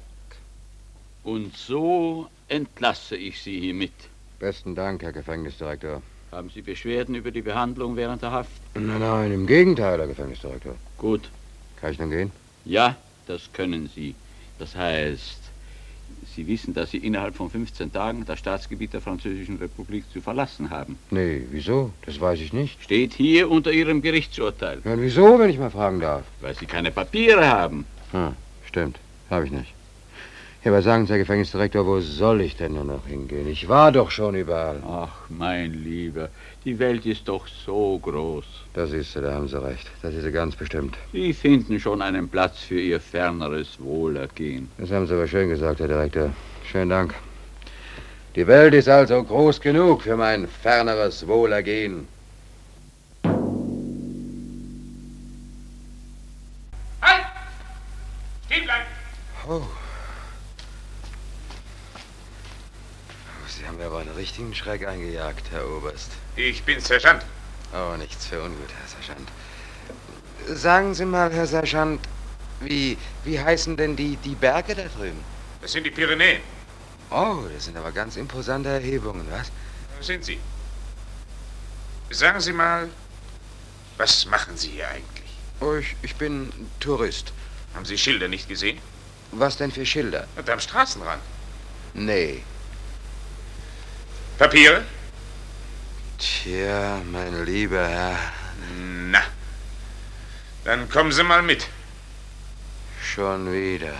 Und so entlasse ich Sie hiermit. Besten Dank, Herr Gefängnisdirektor. Haben Sie Beschwerden über die Behandlung während der Haft? Nein, nein, im Gegenteil, Herr Gefängnisdirektor. Gut. Kann ich nun gehen? Ja, das können Sie. Das heißt, Sie wissen, dass Sie innerhalb von fünfzehn Tagen das Staatsgebiet der Französischen Republik zu verlassen haben. Nee, wieso? Das weiß ich nicht. Steht hier unter Ihrem Gerichtsurteil. Ja, und wieso, wenn ich mal fragen darf? Weil Sie keine Papiere haben. Hm, stimmt. Habe ich nicht. Ja, aber sagen Sie, Herr Gefängnisdirektor, wo soll ich denn nur noch hingehen? Ich war doch schon überall. Ach, mein Lieber, die Welt ist doch so groß. Da siehst du, da haben Sie recht. Das ist sie ganz bestimmt. Sie finden schon einen Platz für Ihr ferneres Wohlergehen. Das haben Sie aber schön gesagt, Herr Direktor. Schönen Dank. Die Welt ist also groß genug für mein ferneres Wohlergehen. Halt! Stehen bleiben! Oh. Sie haben mir aber einen richtigen Schreck eingejagt, Herr Oberst. Ich bin Sergeant. Oh, nichts für ungut, Herr Sergeant. Sagen Sie mal, Herr Sergeant, wie, wie heißen denn die, die Berge da drüben? Das sind die Pyrenäen. Oh, das sind aber ganz imposante Erhebungen, was? Da sind Sie. Sagen Sie mal, was machen Sie hier eigentlich? Oh, ich, ich bin Tourist. Haben Sie Schilder nicht gesehen? Was denn für Schilder? Und am Straßenrand. Nee. Papiere? Tja, mein lieber Herr. Na, dann kommen Sie mal mit. Schon wieder.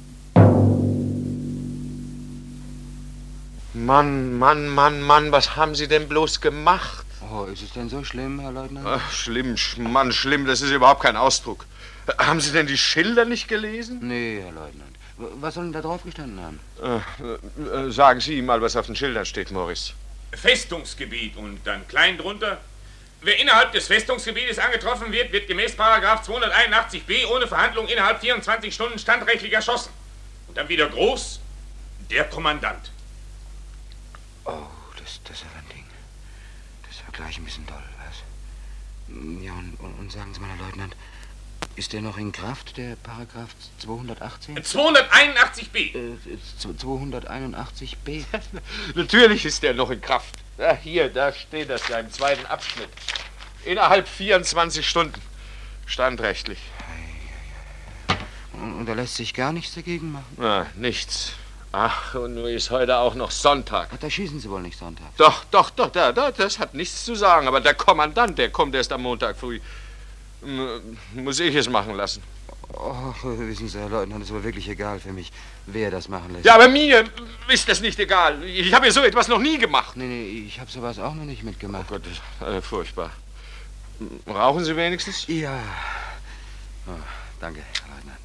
Mann, Mann, Mann, Mann, was haben Sie denn bloß gemacht? Oh, ist es denn so schlimm, Herr Leutnant? Ach, schlimm, sch- Mann, schlimm, das ist überhaupt kein Ausdruck. Haben Sie denn die Schilder nicht gelesen? Nee, Herr Leutnant. W- Was soll denn da drauf gestanden haben? Äh, äh, sagen Sie mal, was auf den Schildern steht, Morris. Festungsgebiet und dann klein drunter. Wer innerhalb des Festungsgebietes angetroffen wird, wird gemäß Paragraph zweihunderteinundachtzig b ohne Verhandlung innerhalb vierundzwanzig Stunden standrechtlich erschossen. Und dann wieder groß, der Kommandant. Oh, das, das ist aber ein Ding. Das war gleich ein bisschen doll, was? Ja, und, und, und sagen Sie mal, Herr Leutnant, ist der noch in Kraft, der Paragraph zweihundertachtzehn? zweihunderteinundachtzig b. Äh, zweihunderteinundachtzig b? Natürlich ist der noch in Kraft. Ja, hier, da steht das ja im zweiten Abschnitt. Innerhalb vierundzwanzig Stunden. Standrechtlich. Und, und da lässt sich gar nichts dagegen machen? Na, nichts. Ach, und nun ist heute auch noch Sonntag. Ach, da schießen Sie wohl nicht Sonntag? Doch, doch, doch, da, da, das hat nichts zu sagen. Aber der Kommandant, der kommt erst am Montag früh. M- Muss ich es machen lassen. Oh, wissen Sie, Herr Leutnant, ist aber wirklich egal für mich, wer das machen lässt. Ja, aber mir ist das nicht egal. Ich habe ja so etwas noch nie gemacht. Nee, nee, ich habe sowas auch noch nicht mitgemacht. Oh Gott, das ist äh, furchtbar. Rauchen Sie wenigstens? Ja. Oh, danke, Herr Leutnant.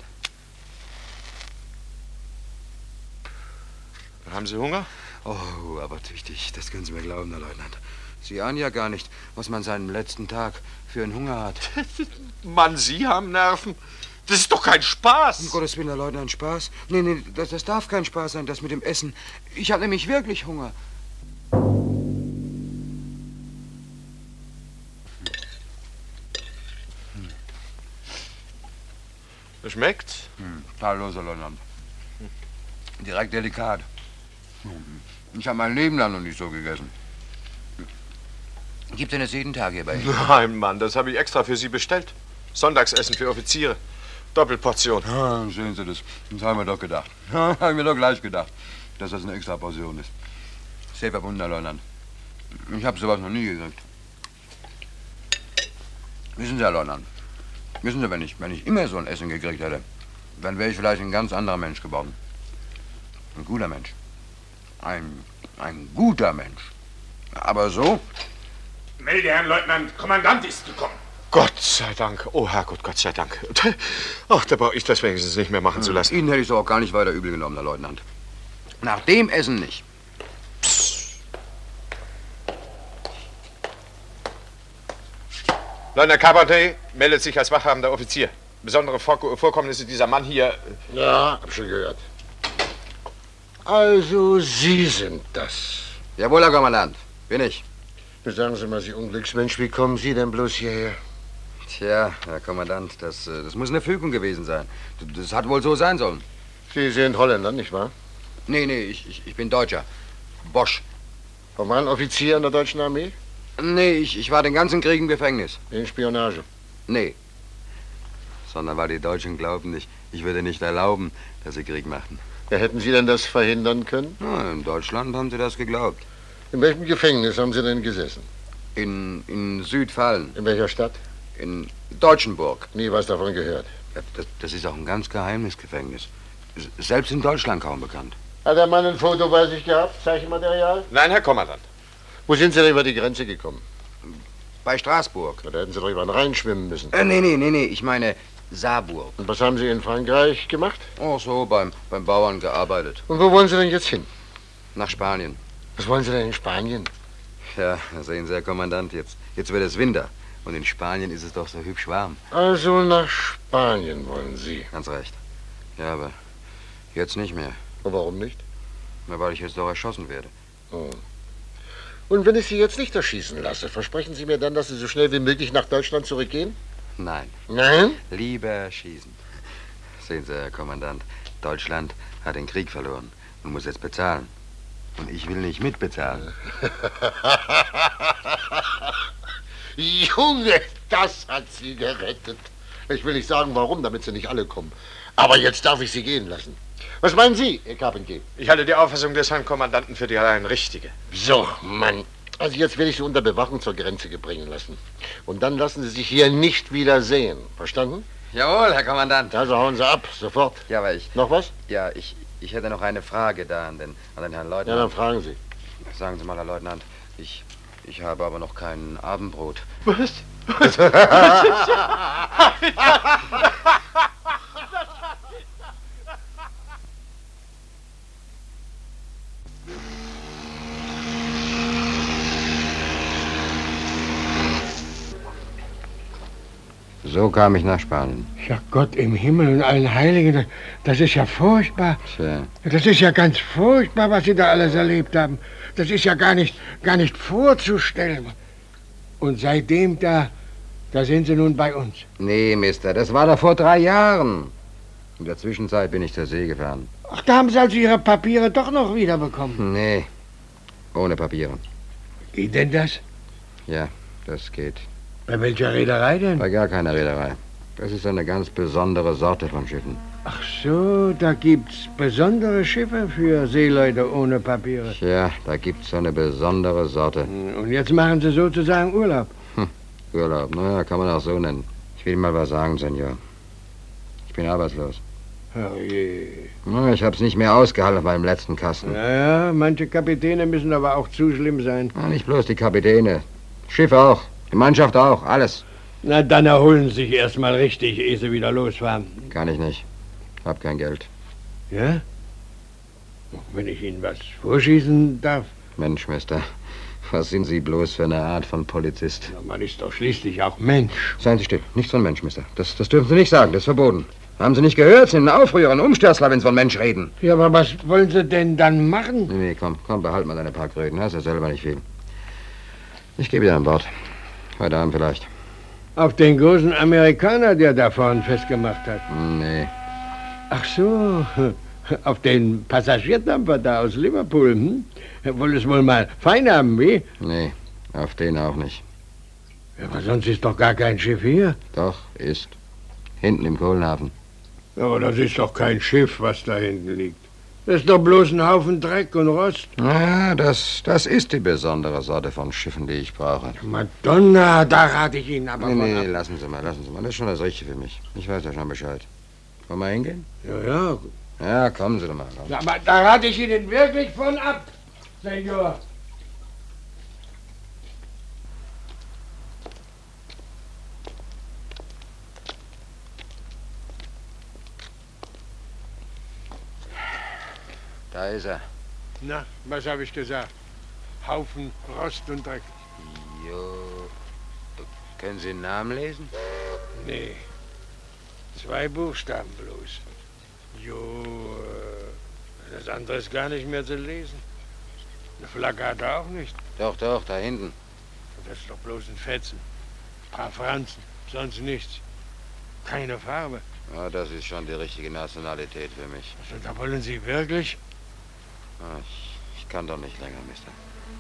Haben Sie Hunger? Oh, aber tüchtig, das können Sie mir glauben, Herr Leutnant. Sie ahnen ja gar nicht, was man seinen letzten Tag für einen Hunger hat. Mann, Sie haben Nerven. Das ist doch kein Spaß. Um Gottes Willen, Herr Leutnant, Spaß? Nee, nee, das, das darf kein Spaß sein, das mit dem Essen. Ich habe nämlich wirklich Hunger. Schmeckt's? Hm, tadellos, Herr Leutnant. Direkt delikat. Ich habe mein Leben lang noch nicht so gegessen. Gibt's denn das jeden Tag hier bei Ihnen? Nein, Mann, das habe ich extra für Sie bestellt. Sonntagsessen für Offiziere. Doppelportion. Ja, sehen Sie das. Das haben wir doch gedacht. Ja, haben wir doch gleich gedacht, dass das eine extra Portion ist. Sehr verbunden, Herr Leutnant. Ich habe sowas noch nie gekriegt. Wissen Sie, Herr Leutnant, wissen Sie, wenn ich, wenn ich immer so ein Essen gekriegt hätte, dann wäre ich vielleicht ein ganz anderer Mensch geworden. Ein guter Mensch. Ein, ein guter Mensch. Aber so? Melde, Herrn Leutnant, Kommandant ist gekommen. Gott sei Dank. Oh, Herrgott, Gott sei Dank. Ach, da brauche ich das wenigstens nicht mehr machen zu lassen. Ihnen hätte ich es auch gar nicht weiter übel genommen, Herr Leutnant. Nach dem Essen nicht. Leutnant Carpentier meldet sich als wachhabender Offizier. Besondere Vor Vorkommnisse dieser Mann hier. Ja, hab schon gehört. Also, Sie sind das. Jawohl, Herr Kommandant. Bin ich. Sagen Sie mal, Sie Unglücksmensch, wie kommen Sie denn bloß hierher? Tja, Herr Kommandant, das, äh, das muss eine Fügung gewesen sein. Das hat wohl so sein sollen. Sie sind Holländer, nicht wahr? Nee, nee, ich, ich, ich bin Deutscher. Bosch. Vom waren Offizier in der deutschen Armee? Nee, ich, ich war den ganzen Krieg im Gefängnis. In Spionage? Nee. Sondern weil die Deutschen glaubten, ich, ich würde nicht erlauben, dass sie Krieg machten. Ja, hätten Sie denn das verhindern können? Ja, in Deutschland haben sie das geglaubt. In welchem Gefängnis haben Sie denn gesessen? In, in Südfallen. In welcher Stadt? In Deutschenburg. Nie was davon gehört. Ja, das, das ist auch ein ganz geheimes Gefängnis. Selbst in Deutschland kaum bekannt. Hat der Mann ein Foto bei sich gehabt? Zeichenmaterial? Nein, Herr Kommandant. Wo sind Sie denn über die Grenze gekommen? Bei Straßburg. Da hätten Sie doch über den Rhein schwimmen müssen. Äh, nee, nee, nee, nee, ich meine Saarburg. Und was haben Sie in Frankreich gemacht? Oh, so, beim, beim Bauern gearbeitet. Und wo wollen Sie denn jetzt hin? Nach Spanien. Was wollen Sie denn in Spanien? Ja, da sehen Sie, Herr Kommandant, jetzt, jetzt wird es Winter. Und in Spanien ist es doch so hübsch warm. Also nach Spanien wollen Sie? Ganz recht. Ja, aber jetzt nicht mehr. Und warum nicht? Na, weil ich jetzt doch erschossen werde. Oh. Und wenn ich Sie jetzt nicht erschießen lasse, versprechen Sie mir dann, dass Sie so schnell wie möglich nach Deutschland zurückgehen? Nein. Nein? Lieber schießen. Sehen Sie, Herr Kommandant, Deutschland hat den Krieg verloren und muss jetzt bezahlen. Und ich will nicht mitbezahlen. Junge, das hat Sie gerettet. Ich will nicht sagen, warum, damit Sie nicht alle kommen. Aber jetzt darf ich Sie gehen lassen. Was meinen Sie, Herr Carpentier? Ich halte die Auffassung des Herrn Kommandanten für die allein richtige. So, Mann. Also jetzt werde ich Sie unter Bewachung zur Grenze bringen lassen. Und dann lassen Sie sich hier nicht wieder sehen. Verstanden? Jawohl, Herr Kommandant. Also hauen Sie ab, sofort. Ja, aber ich... Noch was? Ja, ich, ich hätte noch eine Frage da an den, an den Herrn Leutnant. Ja, dann fragen Sie. Sagen Sie mal, Herr Leutnant, ich, ich habe aber noch kein Abendbrot. Was? Was? So kam ich nach Spanien. Ja, Gott im Himmel und allen Heiligen, das ist ja furchtbar. Tja. Das ist ja ganz furchtbar, was Sie da alles erlebt haben. Das ist ja gar nicht, gar nicht vorzustellen. Und seitdem da, da sind Sie nun bei uns. Nee, Mister, das war doch vor drei Jahren. In der Zwischenzeit bin ich zur See gefahren. Ach, da haben Sie also Ihre Papiere doch noch wiederbekommen. Nee, ohne Papiere. Geht denn das? Ja, das geht. Bei welcher Reederei denn? Bei gar keiner Reederei. Das ist eine ganz besondere Sorte von Schiffen. Ach so, da gibt's besondere Schiffe für Seeleute ohne Papiere. Tja, da gibt's eine besondere Sorte. Und jetzt machen Sie sozusagen Urlaub. Hm, Urlaub, naja, kann man auch so nennen. Ich will Ihnen mal was sagen, Senor. Ich bin arbeitslos. Oh je. Na, ich hab's nicht mehr ausgehalten auf meinem letzten Kasten. Ja, ja, manche Kapitäne müssen aber auch zu schlimm sein. Na, nicht bloß die Kapitäne. Schiff auch. Die Mannschaft auch. Alles. Na, dann erholen Sie sich erstmal richtig, ehe Sie wieder losfahren. Kann ich nicht. Hab kein Geld. Ja? Wenn ich Ihnen was vorschießen darf? Mensch, Mister. Was sind Sie bloß für eine Art von Polizist? Ja, man ist doch schließlich auch Mensch. Seien Sie still. Nicht so ein Mensch, Mister. Das, das dürfen Sie nicht sagen. Das ist verboten. Haben Sie nicht gehört? Sie sind ein Aufrührer, ein Umstürzler, wenn Sie von Mensch reden. Ja, aber was wollen Sie denn dann machen? Nee, nee, komm, komm, behalt mal deine paar Kröten. Hast ja selber nicht viel. Ich gehe wieder an Bord. Heute Abend vielleicht. Auf den großen Amerikaner, der da vorne festgemacht hat? Nee. Ach so, auf den Passagierdampfer da aus Liverpool, hm? Wollen es wohl mal fein haben, wie? Nee, auf den auch nicht. Ja, aber sonst ist doch gar kein Schiff hier. Doch, ist. Hinten im Kohlenhafen. Aber das ist doch kein Schiff, was da hinten liegt. Das ist doch bloß ein Haufen Dreck und Rost. Ja, das, das ist die besondere Sorte von Schiffen, die ich brauche. Madonna, da rate ich Ihnen aber Nee, von nee, ab. lassen Sie mal, lassen Sie mal. Das ist schon das Richtige für mich. Ich weiß ja schon Bescheid. Wollen wir hingehen? Ja, ja. Ja, kommen Sie doch mal. Komm. Ja, aber da rate ich Ihnen wirklich von ab, Senor. Da ist er. Na, was habe ich gesagt? Haufen Rost und Dreck. Jo. Können Sie den Namen lesen? Nee. Zwei Buchstaben bloß. Jo, äh, das andere ist gar nicht mehr zu lesen. Eine Flagge hat er auch nicht. Doch, doch, da hinten. Das ist doch bloß ein Fetzen. Ein paar Franzen, sonst nichts. Keine Farbe. Ja, das ist schon die richtige Nationalität für mich. Also, da wollen Sie wirklich? Ah, ich, ich kann doch nicht länger, Mister.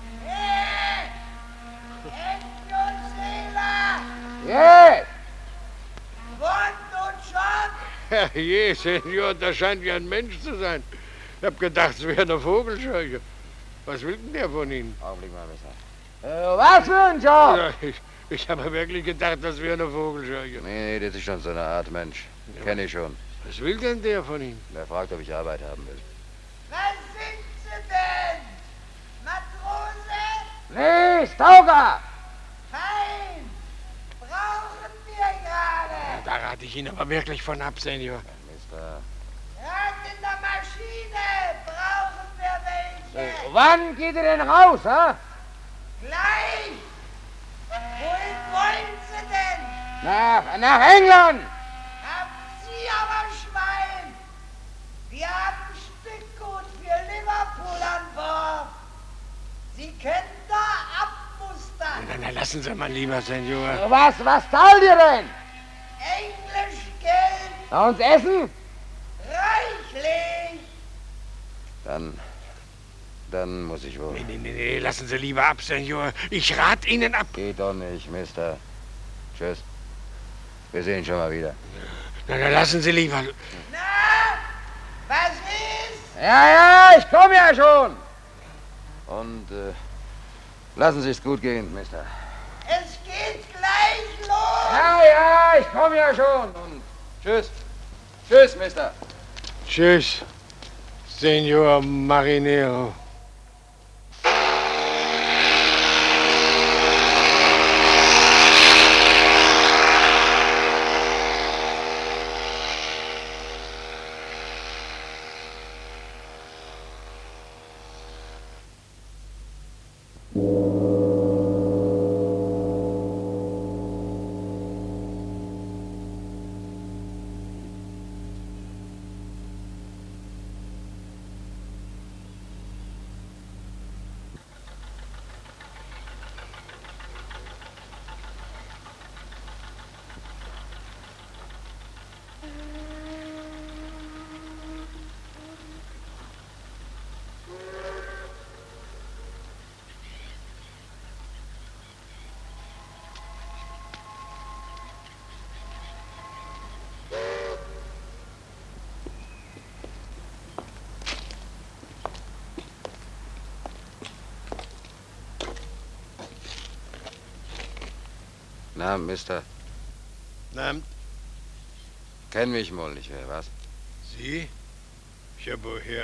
Yes! Herrje, Senor, das scheint ja ein Mensch zu sein. Ich hab gedacht, es wäre eine Vogelscheuche. Was will denn der von Ihnen? Augenblick mal, Mister. Äh, was für ein Job? Ja, ich ich habe wirklich gedacht, das wäre eine Vogelscheuche. Nee, nee, das ist schon so eine Art Mensch. Ja. Kenn ich schon. Was will denn der von Ihnen? Der fragt, ob ich Arbeit haben will. Was sind Sie denn? Matrose? Nee, Stauger! Fein! Brauchen wir gerade! Da rate ich Ihnen aber wirklich von ab, Senor. Mister. Rat in der Maschine! Brauchen wir welche? Äh, wann geht ihr denn raus, ha? Gleich! Wohin wollen Sie denn? Nach, nach England! Haben Sie aber Schwein! Wir haben Stückgut für Liverpool an Bord. Sie können da abmustern. Na, na, lassen Sie mal lieber, Senor. Was, was zahlt ihr denn? Englisch Geld Na, uns essen? reichlich. Dann, dann muss ich wohl. Nee, nee, nee, nee, lassen Sie lieber ab, Senor. Ich rate Ihnen ab. Geht doch nicht, Mister. Tschüss. Wir sehen schon mal wieder. Na, na, lassen Sie lieber. Na, was ist? Ja, ja, ich komme ja schon. Und, äh, Lassen Sie es gut gehen, Mister. Es geht gleich los! Ja, ja, ich komme ja schon. Und tschüss. Tschüss, Mister. Tschüss, Senor Marinero. Na, Mister. Na, Kennen mich wohl nicht mehr, was? Sie? Ja, woher?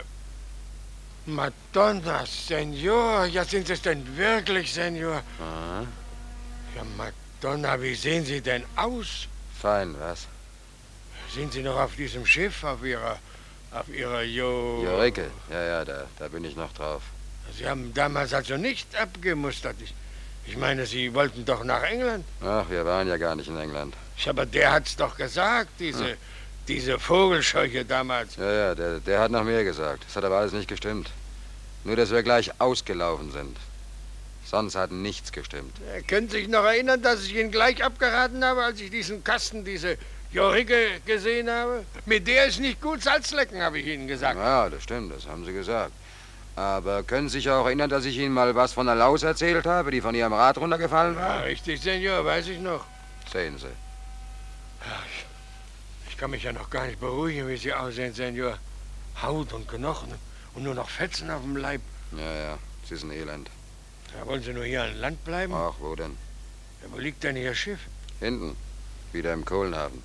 Madonna, Senor. Ja, sind es denn wirklich, Senor? Aha. Ja, Madonna, wie sehen Sie denn aus? Fein, was? Sind Sie noch auf diesem Schiff, auf Ihrer, auf Ihrer Jo... Jorike, ja, ja, da, da bin ich noch drauf. Sie haben damals also nicht abgemustert. Ich, ich meine, Sie wollten doch nach England. Ach, wir waren ja gar nicht in England. Aber der hat's doch gesagt, diese, hm. diese Vogelscheuche damals. Ja, ja, der, der hat nach mir gesagt. Das hat aber alles nicht gestimmt. Nur, dass wir gleich ausgelaufen sind. Sonst hat nichts gestimmt. Ja, können Sie sich noch erinnern, dass ich Ihnen gleich abgeraten habe, als ich diesen Kasten, diese Jorike gesehen habe? Mit der ist nicht gut Salzlecken, habe ich Ihnen gesagt. Ja, das stimmt, das haben Sie gesagt. Aber können Sie sich auch erinnern, dass ich Ihnen mal was von der Laus erzählt habe, die von Ihrem Rad runtergefallen war? Ja, richtig, Senor, weiß ich noch. Sehen Sie. Ja, ich, ich kann mich ja noch gar nicht beruhigen, wie Sie aussehen, Senor. Haut und Knochen und nur noch Fetzen auf dem Leib. Ja, ja, Sie sind elend. Ja, wollen Sie nur hier an Land bleiben? Ach, wo denn? Ja, wo liegt denn Ihr Schiff? Hinten, wieder im Kohlenhafen.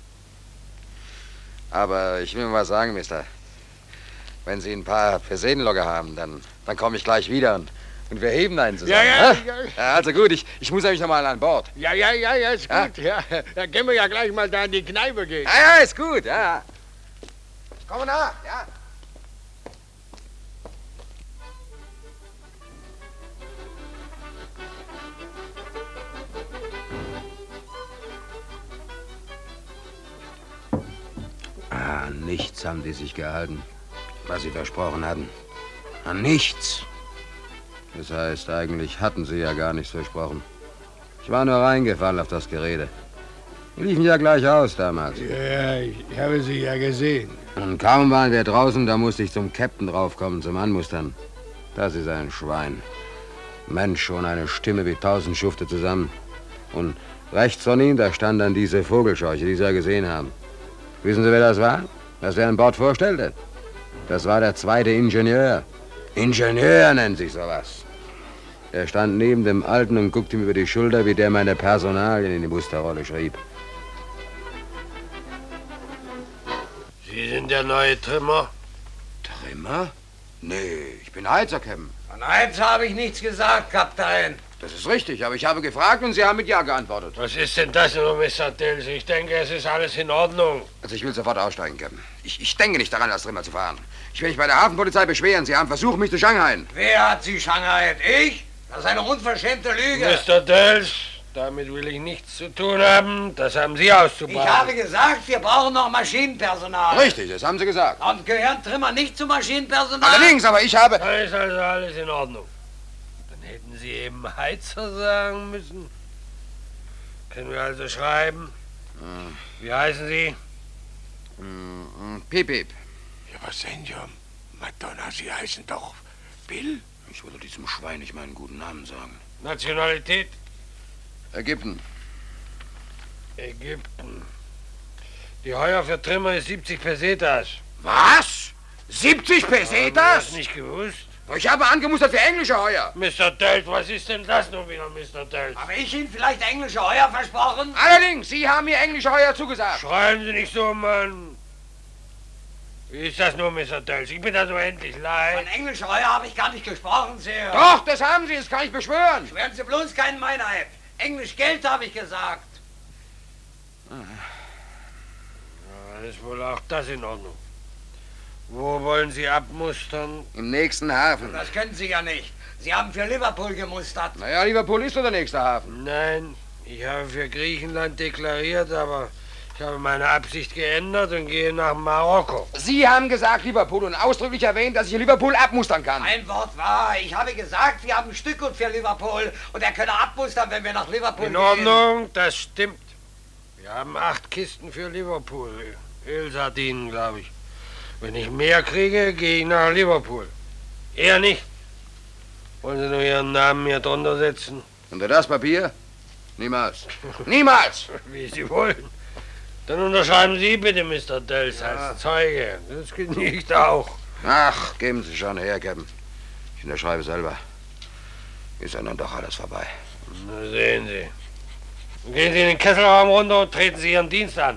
Aber ich will mal was sagen, Mister. Wenn Sie ein paar Persedenlogger haben, dann, dann komme ich gleich wieder und, und wir heben einen zusammen. Ja, ja, ja. ja. Also gut, ich, ich muss nämlich noch mal an Bord. Ja, ja, ja, ja, ist gut. Ja? Ja, dann können wir ja gleich mal da in die Kneipe gehen. Ja, ja, ist gut, ja. Ich komme nach, ja. Ah, an nichts haben die sich gehalten, was sie versprochen hatten. An nichts. Das heißt, eigentlich hatten sie ja gar nichts versprochen. Ich war nur reingefallen auf das Gerede. Die liefen ja gleich aus damals. Ja, ich habe sie ja gesehen. Und kaum waren wir draußen, da musste ich zum Captain draufkommen, zum Anmustern. Das ist ein Schwein. Mensch, schon eine Stimme wie tausend Schufte zusammen. Und rechts von ihm, da stand dann diese Vogelscheuche, die Sie ja gesehen haben. Wissen Sie, wer das war? Was wer an Bord vorstellte? Das war der zweite Ingenieur. Ingenieur nennt sich sowas. Er stand neben dem Alten und guckte ihm über die Schulter, wie der meine Personalien in die Musterrolle schrieb. Sie sind der neue Trimmer? Trimmer? Nee, ich bin Heizer, Captain. Von Heizer habe ich nichts gesagt, Kapitän. Das ist richtig, aber ich habe gefragt und Sie haben mit Ja geantwortet. Was ist denn das nur, Mister Dills? Ich denke, es ist alles in Ordnung. Also ich will sofort aussteigen, Captain. Ich, ich denke nicht daran, als Trimmer zu fahren. Ich will mich bei der Hafenpolizei beschweren. Sie haben versucht, mich zu Shanghaien. Wer hat Sie Shanghaiet? Ich? Das ist eine unverschämte Lüge. Mister Dills, damit will ich nichts zu tun haben. Das haben Sie auszubaden. Ich habe gesagt, wir brauchen noch Maschinenpersonal. Richtig, das haben Sie gesagt. Und gehören Trimmer nicht zum Maschinenpersonal? Allerdings, aber ich habe... Da ist also alles in Ordnung. Dann hätten Sie eben Heizer sagen müssen. Können wir also schreiben? Hm. Wie heißen Sie? Hm, Piep, Piep. Ja, was, Senor? Madonna, Sie heißen doch Bill? Ich wollte diesem Schwein nicht meinen guten Namen sagen. Nationalität? Ägypten. Ägypten. Die Heuer für Trimmer ist siebzig Pesetas. Was? siebzig Pesetas? Haben Sie das nicht gewusst? Ich habe angemustert für englische Heuer. Mister Delt, was ist denn das nun wieder, Mister Delt? Habe ich Ihnen vielleicht englische Heuer versprochen? Allerdings, Sie haben mir englische Heuer zugesagt. Schreien Sie nicht so, Mann. Wie ist das nun, Mister Delt? Ich bin da so endlich leid. Von englischer Heuer habe ich gar nicht gesprochen, Sir. Doch, das haben Sie, das kann ich beschwören. Schwören Sie bloß keinen Meineid. Englisch Geld, habe ich gesagt. Ja, ist wohl auch das in Ordnung. Wo wollen Sie abmustern? Im nächsten Hafen. Das können Sie ja nicht. Sie haben für Liverpool gemustert. Naja, Liverpool ist doch der nächste Hafen. Nein, ich habe für Griechenland deklariert, aber ich habe meine Absicht geändert und gehe nach Marokko. Sie haben gesagt Liverpool und ausdrücklich erwähnt, dass ich in Liverpool abmustern kann. Ein Wort wahr. Ich habe gesagt, wir haben Stückgut für Liverpool und er könne abmustern, wenn wir nach Liverpool In gehen. Ordnung, das stimmt. Wir haben acht Kisten für Liverpool. Ölsardinen, glaube ich. Wenn ich mehr kriege, gehe ich nach Liverpool. Er nicht. Wollen Sie nur Ihren Namen hier drunter setzen? Unter das Papier? Niemals. Niemals! Wie Sie wollen. Dann unterschreiben Sie bitte, Mister Dels, Ja. als Zeuge. Das genügt auch. Ach, geben Sie schon her, Captain. Ich unterschreibe selber. Ist ja dann doch alles vorbei. Na, sehen Sie. Gehen Sie in den Kesselraum runter und treten Sie Ihren Dienst an.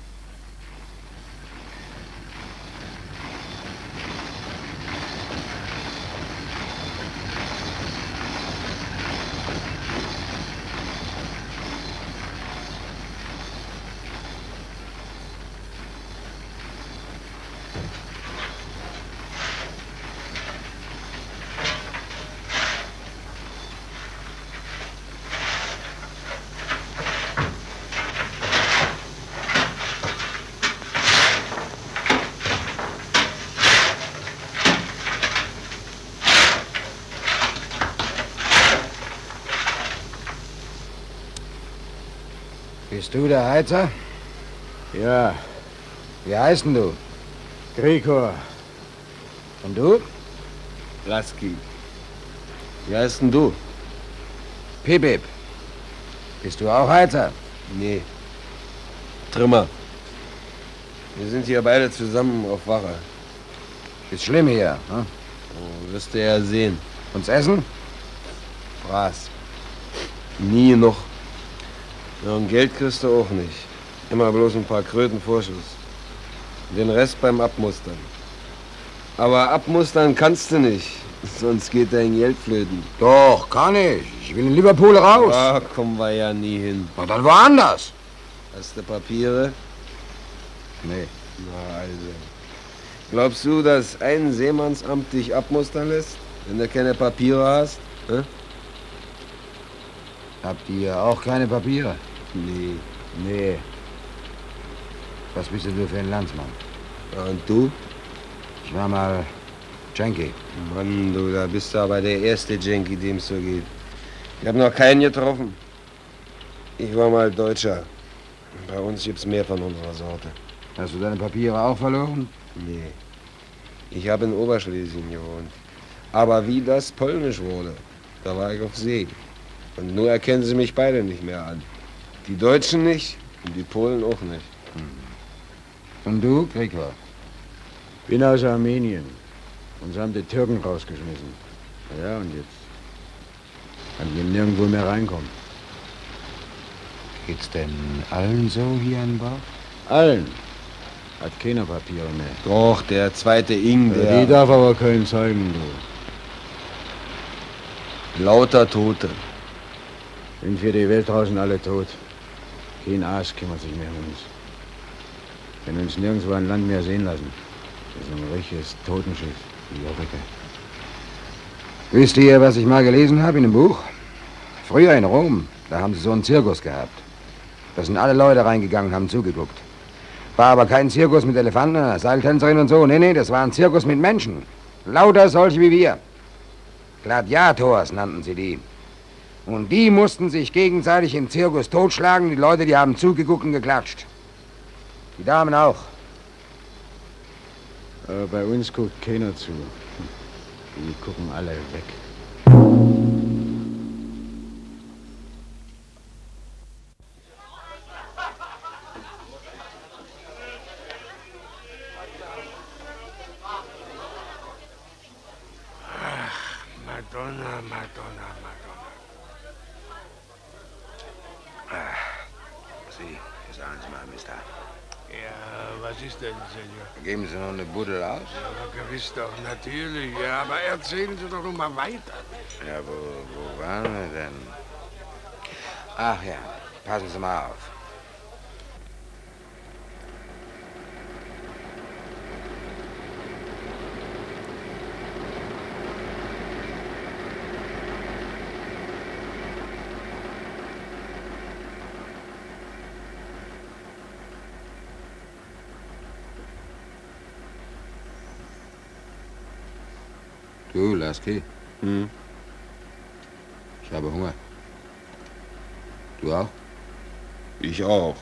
Bist du der Heizer? Ja. Wie heißt denn du? Gregor. Und du? Laski. Wie heißt denn du? Pipip. Bist du auch Heizer? Nee. Trimmer. Wir sind hier beide zusammen auf Wache. Ist schlimm hier, hm? Oh, wirst du ja sehen. Uns essen? Fraß. Nie noch. Ja, und Geld kriegst du auch nicht. Immer bloß ein paar Kröten Vorschuss. Den Rest beim Abmustern. Aber abmustern kannst du nicht, sonst geht dein Geld flöten. Doch, kann ich. Ich will in Liverpool raus. Da kommen wir ja nie hin. Na, dann woanders. Hast du Papiere? Nee. Na also. Glaubst du, dass ein Seemannsamt dich abmustern lässt, wenn du keine Papiere hast? Hä? Habt ihr auch keine Papiere? Nee. Nee. Was bist du für ein Landsmann? Und du? Ich war mal Janky. Mann, du, da bist du aber der erste Janky, dem es so geht. Ich hab noch keinen getroffen. Ich war mal Deutscher. Bei uns gibt's mehr von unserer Sorte. Hast du deine Papiere auch verloren? Nee. Ich habe in Oberschlesien gewohnt. Aber wie das polnisch wurde, da war ich auf See. Und nur erkennen sie mich beide nicht mehr an. Die Deutschen nicht und die Polen auch nicht. Und du, Gregor? Bin aus Armenien. Uns haben die Türken rausgeschmissen. Ja, und jetzt kann ich nirgendwo mehr reinkommen. Geht's denn allen so hier an Bord? Allen? Hat keiner Papiere mehr. Doch, der zweite Ing, der... Die darf aber keinen zeigen, du. Lauter Tote. Sind für die Welt draußen alle tot. Kein Aas kümmert sich mehr um uns. Können uns nirgendwo ein Land mehr sehen lassen. Das ist ein richtiges Totenschiff, die Eureka. Wisst ihr, was ich mal gelesen habe in einem Buch? Früher in Rom, da haben sie so einen Zirkus gehabt. Da sind alle Leute reingegangen, haben zugeguckt. War aber kein Zirkus mit Elefanten, Seiltänzerinnen und so. Nee, nee, das war ein Zirkus mit Menschen. Lauter solche wie wir. Gladiators nannten sie die. Und die mussten sich gegenseitig im Zirkus totschlagen. Die Leute, die haben zugeguckt und geklatscht. Die Damen auch. Aber bei uns guckt keiner zu. Die gucken alle weg. Madonna, Madonna, Madonna. Ah, Sie, sagen Sie mal, Mister. Ja, was ist denn, Senor? Geben Sie noch eine Buddel aus? Ja, aber gewiss doch, natürlich. Ja, aber erzählen Sie doch noch mal weiter. Ja, wo, wo waren wir denn? Ach ja, passen Sie mal auf. Du, Lasky. Hm? Ich habe Hunger. Du auch? Ich auch.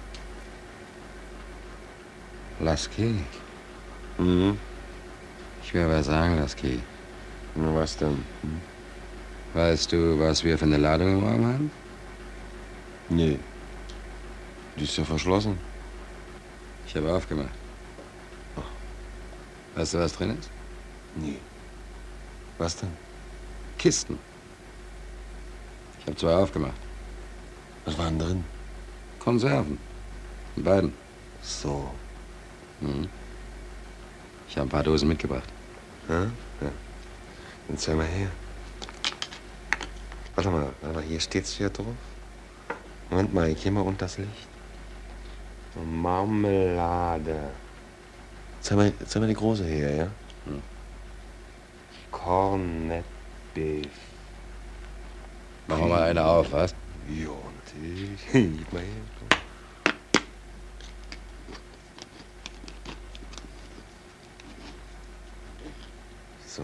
Lasky. Mhm. Ich will was sagen, Lasky. Na, was denn? Hm? Weißt du, was wir für eine Ladung im Raum haben? Nee. Die ist ja verschlossen. Ich habe aufgemacht. Weißt du, was drin ist? Nee. Was denn? Kisten. Ich habe zwei aufgemacht. Was war denn drin? Konserven. Die beiden. So. Mhm. Ich habe ein paar Dosen mitgebracht. Ja? Ja. Dann zeig mal her. Warte mal, warte mal, hier steht's hier drauf. Moment mal, ich geh mal unter das Licht. Marmelade. Zeig mal, zeig mal die große her, ja? Hm. Cornet Beef. Machen wir mal eine auf, was? Ja, natürlich. Gib mal her. So.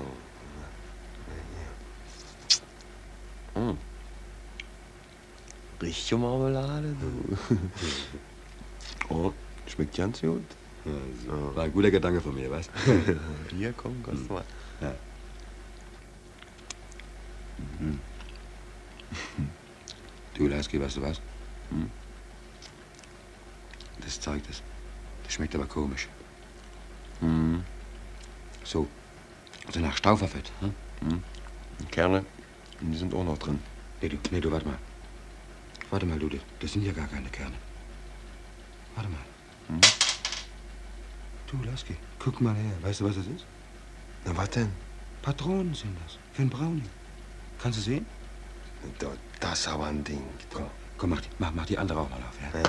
Hm. Richtige Marmelade, du. Oh, schmeckt ganz gut. Ja, so. War ein guter Gedanke von mir, was? Hier, komm, komm mal. Ja. Mhm. Du, Lasky, weißt du was? Hm? Das Zeug, das, das schmeckt aber komisch. Mhm. So. Also nach Stauferfett. Hm? Mhm. Kerne, die sind auch noch drin. Nee, du, nee, du, warte mal. Warte mal, du, das sind ja gar keine Kerne. Warte mal. Hm? Du, Lasky, guck mal her. Weißt du, was das ist? Na, was denn? Patronen sind das. Für ein Brownie. Kannst du sehen? Das ist aber ein Ding. Komm, komm mach, die, mach, mach die andere auch mal auf. Ja? Ja,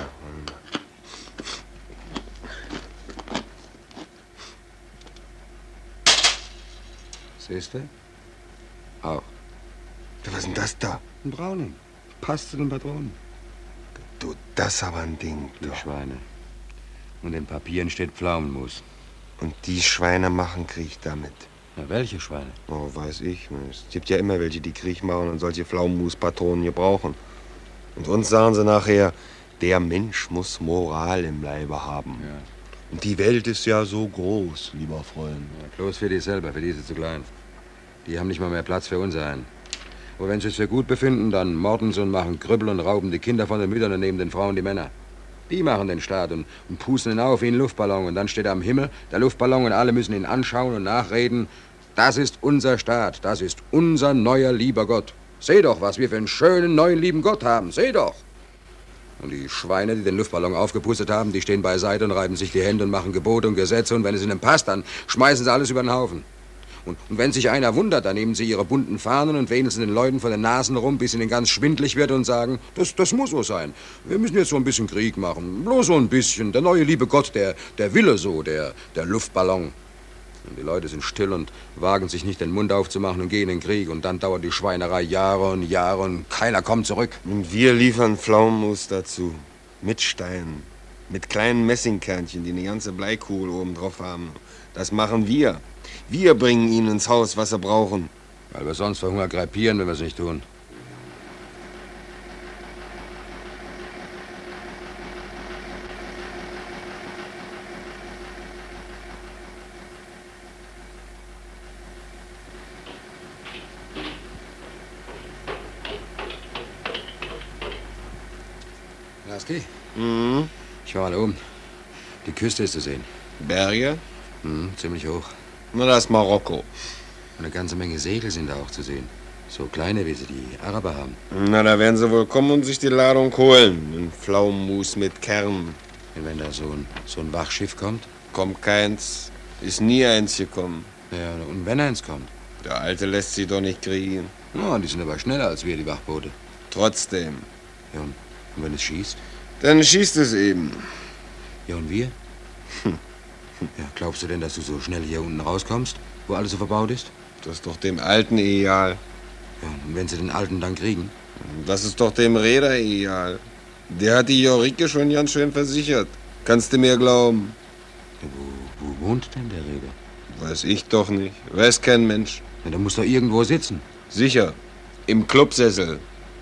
Siehst du? Auch. Was ist denn das da? Ein Brownie. Passt zu den Patronen. Du, das ist aber ein Ding. Die Schweine. Und in Papieren steht Pflaumenmus. Und die Schweine machen Krieg damit. Na, welche Schweine? Oh, weiß ich. Es gibt ja immer welche, die Krieg machen und solche Pflaumenmus-Patronen gebrauchen. Und uns sagen sie nachher, der Mensch muss Moral im Leibe haben. Ja. Und die Welt ist ja so groß, lieber Freund. Ja, bloß für die selber, für die ist sie zu klein. Die haben nicht mal mehr Platz für uns ein. Aber wenn sie es für gut befinden, dann morden sie und machen Krüppel und rauben die Kinder von den Müttern und nehmen den Frauen die Männer. Die machen den Staat und, und pusten ihn auf wie ein Luftballon. Und dann steht er am Himmel, der Luftballon, und alle müssen ihn anschauen und nachreden. Das ist unser Staat, das ist unser neuer lieber Gott. Seh doch, was wir für einen schönen neuen lieben Gott haben, seh doch. Und die Schweine, die den Luftballon aufgepustet haben, die stehen beiseite und reiben sich die Hände und machen Gebote und Gesetze. Und wenn es ihnen passt, dann schmeißen sie alles über den Haufen. Und, und wenn sich einer wundert, dann nehmen sie ihre bunten Fahnen und wehen sie den Leuten vor den Nasen rum, bis ihnen ganz schwindlig wird und sagen, das, das muss so sein. Wir müssen jetzt so ein bisschen Krieg machen. Bloß so ein bisschen. Der neue liebe Gott, der, der Wille so, der, der Luftballon. Und die Leute sind still und wagen sich nicht den Mund aufzumachen und gehen in den Krieg. Und dann dauert die Schweinerei Jahre und Jahre und keiner kommt zurück. Und wir liefern Pflaumenmus dazu. Mit Steinen. Mit kleinen Messingkernchen, die eine ganze Bleikugel oben drauf haben. Das machen wir. Wir bringen ihnen ins Haus, was sie brauchen. Weil wir sonst vor Hunger krepieren, wenn wir es nicht tun. Lasky? Mhm. Ich war mal oben. Die Küste ist zu sehen. Berge? Mhm, ziemlich hoch. Na, das ist Marokko. Und eine ganze Menge Segel sind da auch zu sehen. So kleine, wie sie die Araber haben. Na, da werden sie wohl kommen und sich die Ladung holen. Ein Pflaumenmus mit Kern. Und wenn da so ein, so ein Wachschiff kommt? Kommt keins. Ist nie eins gekommen. Ja, und wenn eins kommt? Der Alte lässt sich doch nicht kriegen. Ja, die sind aber schneller als wir, die Wachboote. Trotzdem. Ja, und, und wenn es schießt? Dann schießt es eben. Ja, und wir? Hm. Ja, glaubst du denn, dass du so schnell hier unten rauskommst, wo alles so verbaut ist? Das ist doch dem Alten egal. Ja, und wenn sie den Alten dann kriegen? Das ist doch dem Räder egal. Der hat die Jorike schon ganz schön versichert. Kannst du mir glauben? Ja, wo, wo wohnt denn der Räder? Weiß ich doch nicht. Weiß kein Mensch. Ja, der muss doch irgendwo sitzen. Sicher. Im Clubsessel.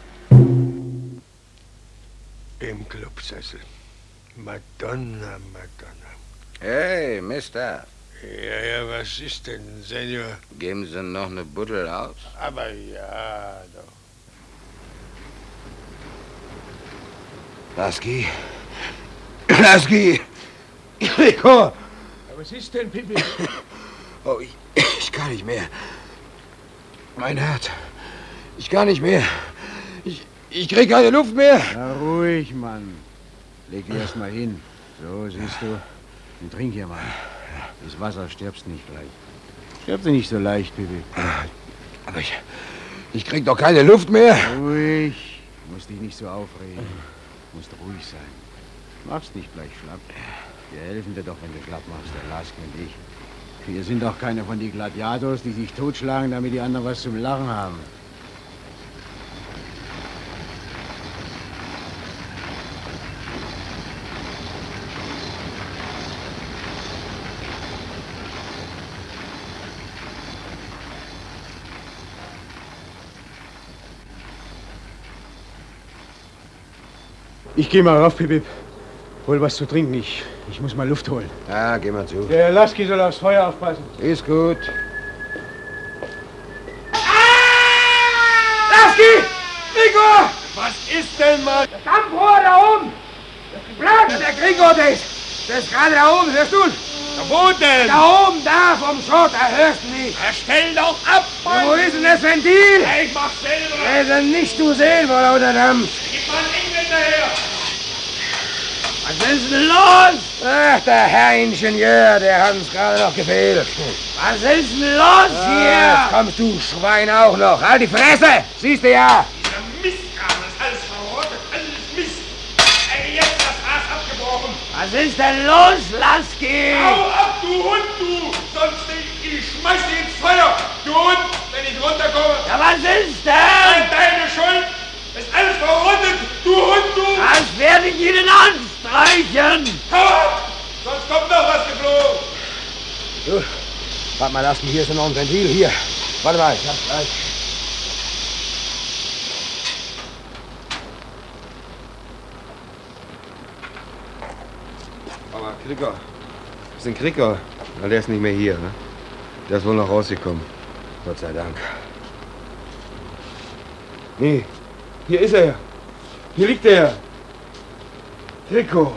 Im Clubsessel. Madonna, Madonna. Hey, Mister. Ja, ja, was ist denn, Senor? Geben Sie noch eine Buddel aus? Aber ja, doch. Lasky. Lasky. Rico. Was ist denn, Pippi? Oh, ich, ich kann nicht mehr. Mein Herz. Ich kann nicht mehr. Ich, ich krieg keine Luft mehr. Na, ruhig, Mann. Leg dich erst mal hin. So, siehst du. Und trink hier mal. Das Wasser stirbst nicht gleich. Stirbst du nicht so leicht, Pippi. Aber ich, ich krieg doch keine Luft mehr. Ruhig. Du musst dich nicht so aufregen. Du musst ruhig sein. Machst nicht gleich schlapp. Wir helfen dir doch, wenn du schlapp machst, der Lasky und ich. Wir sind doch keine von die Gladiators, die sich totschlagen, damit die anderen was zum Lachen haben. Ich geh mal rauf, Pipip. Hol was zu trinken. Ich, ich muss mal Luft holen. Ja, geh mal zu. Der Lasky soll aufs Feuer aufpassen. Ist gut. Lasky! Gregor! Was ist denn, Mann? Das Dampfrohr da oben! Das ist geblasen! Der Gregor, der ist, der ist gerade da oben, hörst du? Da wo denn? Da oben, da, vom Schotter, hörst du nicht? Ja, stell doch ab, Mann! Ja, wo ist denn das Ventil? Ja, ich mach selber! Ja, dann nicht du selber, lauter Dampf. Gib mal einen Engländer her! Was ist denn los? Ach, der Herr Ingenieur, der hat uns gerade noch gefehlt. Was ist denn los hier? Ah, jetzt kommst du, Schwein, auch noch. Halt die Fresse! Siehst du ja! Dieser Mistkram, das ist alles verrottet, alles Mist. Ey, jetzt das Gras abgebrochen. Was ist denn los, Lasky? Hau ab, du Hund, du! Sonst ich, ich schmeiß dich ins Feuer, du Hund, wenn ich runterkomme. Ja, was ist denn? Deine Schuld! Ist alles verrottet, du Hund, du! Das werde ich Ihnen anstreichen! Hau ab! Sonst kommt noch was geflogen! Du, warte mal, lass mich, hier ist noch ein Ventil. Hier. Warte mal, ich hab's gleich. Aber Kricker. Was ist denn Kricker? Na, der ist nicht mehr hier, ne? Der ist wohl noch rausgekommen. Gott sei Dank. Nee, hier ist er. Hier liegt er. Rico.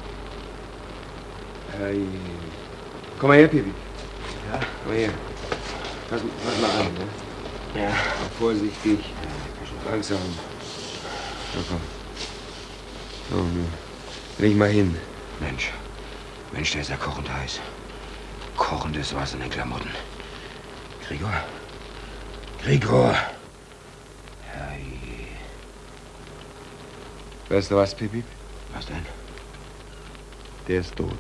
Hey. Komm mal her, Pipi. Ja? Komm mal her. Pass, pass mal an, ne? Ja. Mach vorsichtig. Langsam. So, komm. So, nun. Leg mal hin. Mensch. Mensch, der ist ja kochend heiß. Kochendes Wasser in den Klamotten. Gregor? Gregor! Hey. Weißt du was, Pipi? Was denn? Der ist tot.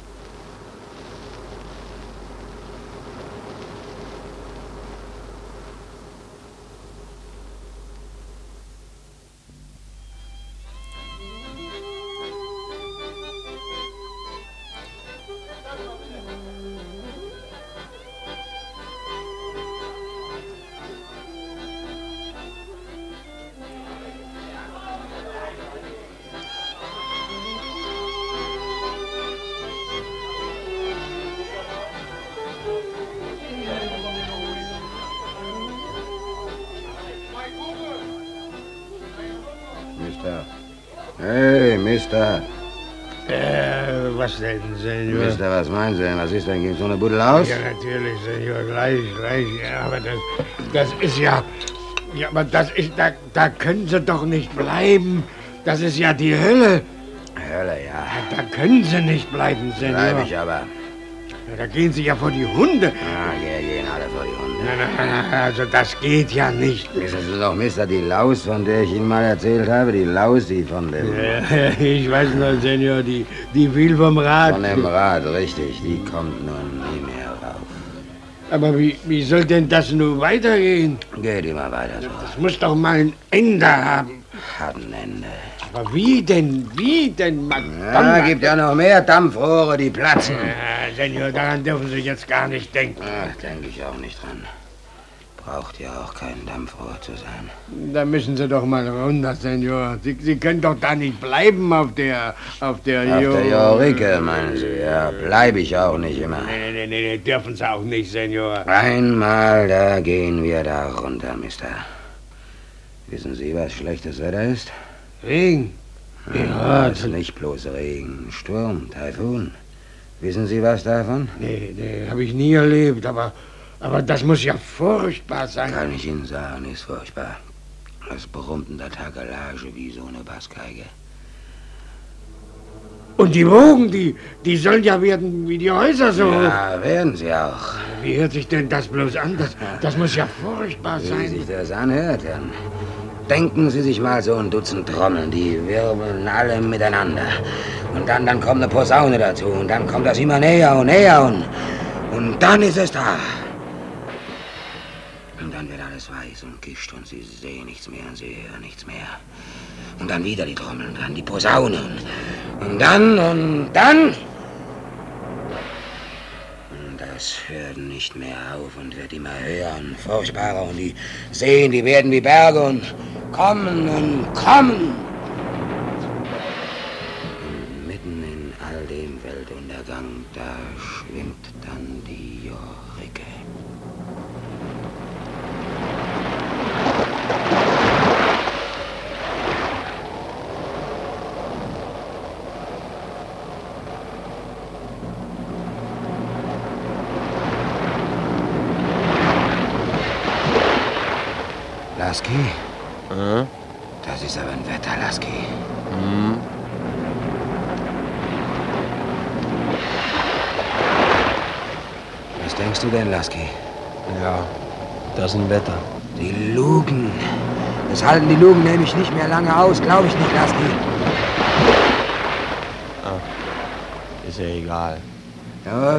Mister. Hey, Mister. Äh, was denn, Senor? Mister, was meinen Sie denn? Was ist denn? Gibt so eine Buddel aus? Ja, natürlich, Senor. Gleich, gleich. Ja, aber das, das ist ja... Ja, aber das ist, da, da können Sie doch nicht bleiben. Das ist ja die Hölle. Hölle, ja. Da können Sie nicht bleiben, Senior. Bleib ich aber. Ja, da gehen Sie ja vor die Hunde. Ja, wir gehen alle vor die Hunde. Na, na, na, also das geht ja nicht. Wissen Sie noch, Mister, die Laus, von der ich Ihnen mal erzählt habe? Die Laus, die von dem... Ja, ich weiß noch, Senior, die, die will vom Rad. Von dem Rad, richtig. Die kommt nun nie mehr rauf. Aber wie, wie soll denn das nur weitergehen? Geht immer weiter so. Das muss doch mal ein Ende haben. Hat ein Ende. Aber wie denn, wie denn, Madame? Ja, gibt ja noch mehr Dampfrohre, die platzen. Ja, Senior, daran dürfen Sie jetzt gar nicht denken. Ach, denke ich auch nicht dran. Braucht ja auch kein Dampfrohr zu sein. Da müssen Sie doch mal runter, Senior. Sie, Sie können doch da nicht bleiben auf der... Auf der... Auf der Jorike, meinen Sie? Ja, bleibe ich auch nicht immer. Nee, nee, nee, nee, dürfen Sie auch nicht, Senior. Einmal, da gehen wir da runter, Mister. Wissen Sie, was schlechtes Wetter ist? Regen? Ja, das ist nicht bloß Regen. Sturm, Taifun. Wissen Sie was davon? Nee, nee, habe ich nie erlebt, aber... Aber das muss ja furchtbar sein. Kann ich Ihnen sagen, ist furchtbar. Das brummt in der Takelage wie so eine Bassgeige. Und die Wogen, die, die sollen ja werden wie die Häuser so. Ja, werden sie auch. Wie hört sich denn das bloß an? Das, das muss ja furchtbar sein. Wie sich das anhört, dann denken Sie sich mal so ein Dutzend Trommeln, die wirbeln alle miteinander. Und dann, dann kommt eine Posaune dazu und dann kommt das immer näher und näher und, und dann ist es da. Und dann wird alles weiß und gischt und Sie sehen nichts mehr und Sie hören nichts mehr. Und dann wieder die Trommeln, dann die Posaunen. Und dann und dann... Und das hört nicht mehr auf und wird immer höher und furchtbarer. Und die Seen, die werden wie Berge und kommen und kommen. Und mitten in all dem Weltuntergang, da schwimmt dann die Jorike. Lasky? Aha. Das ist aber ein Wetter, Lasky. Mhm. Was denkst du denn, Lasky? Ja, das ist ein Wetter. Die Lugen. Das halten die Lugen nämlich nicht mehr lange aus, glaube ich nicht, Lasky. Ah, ist ja egal. Ja.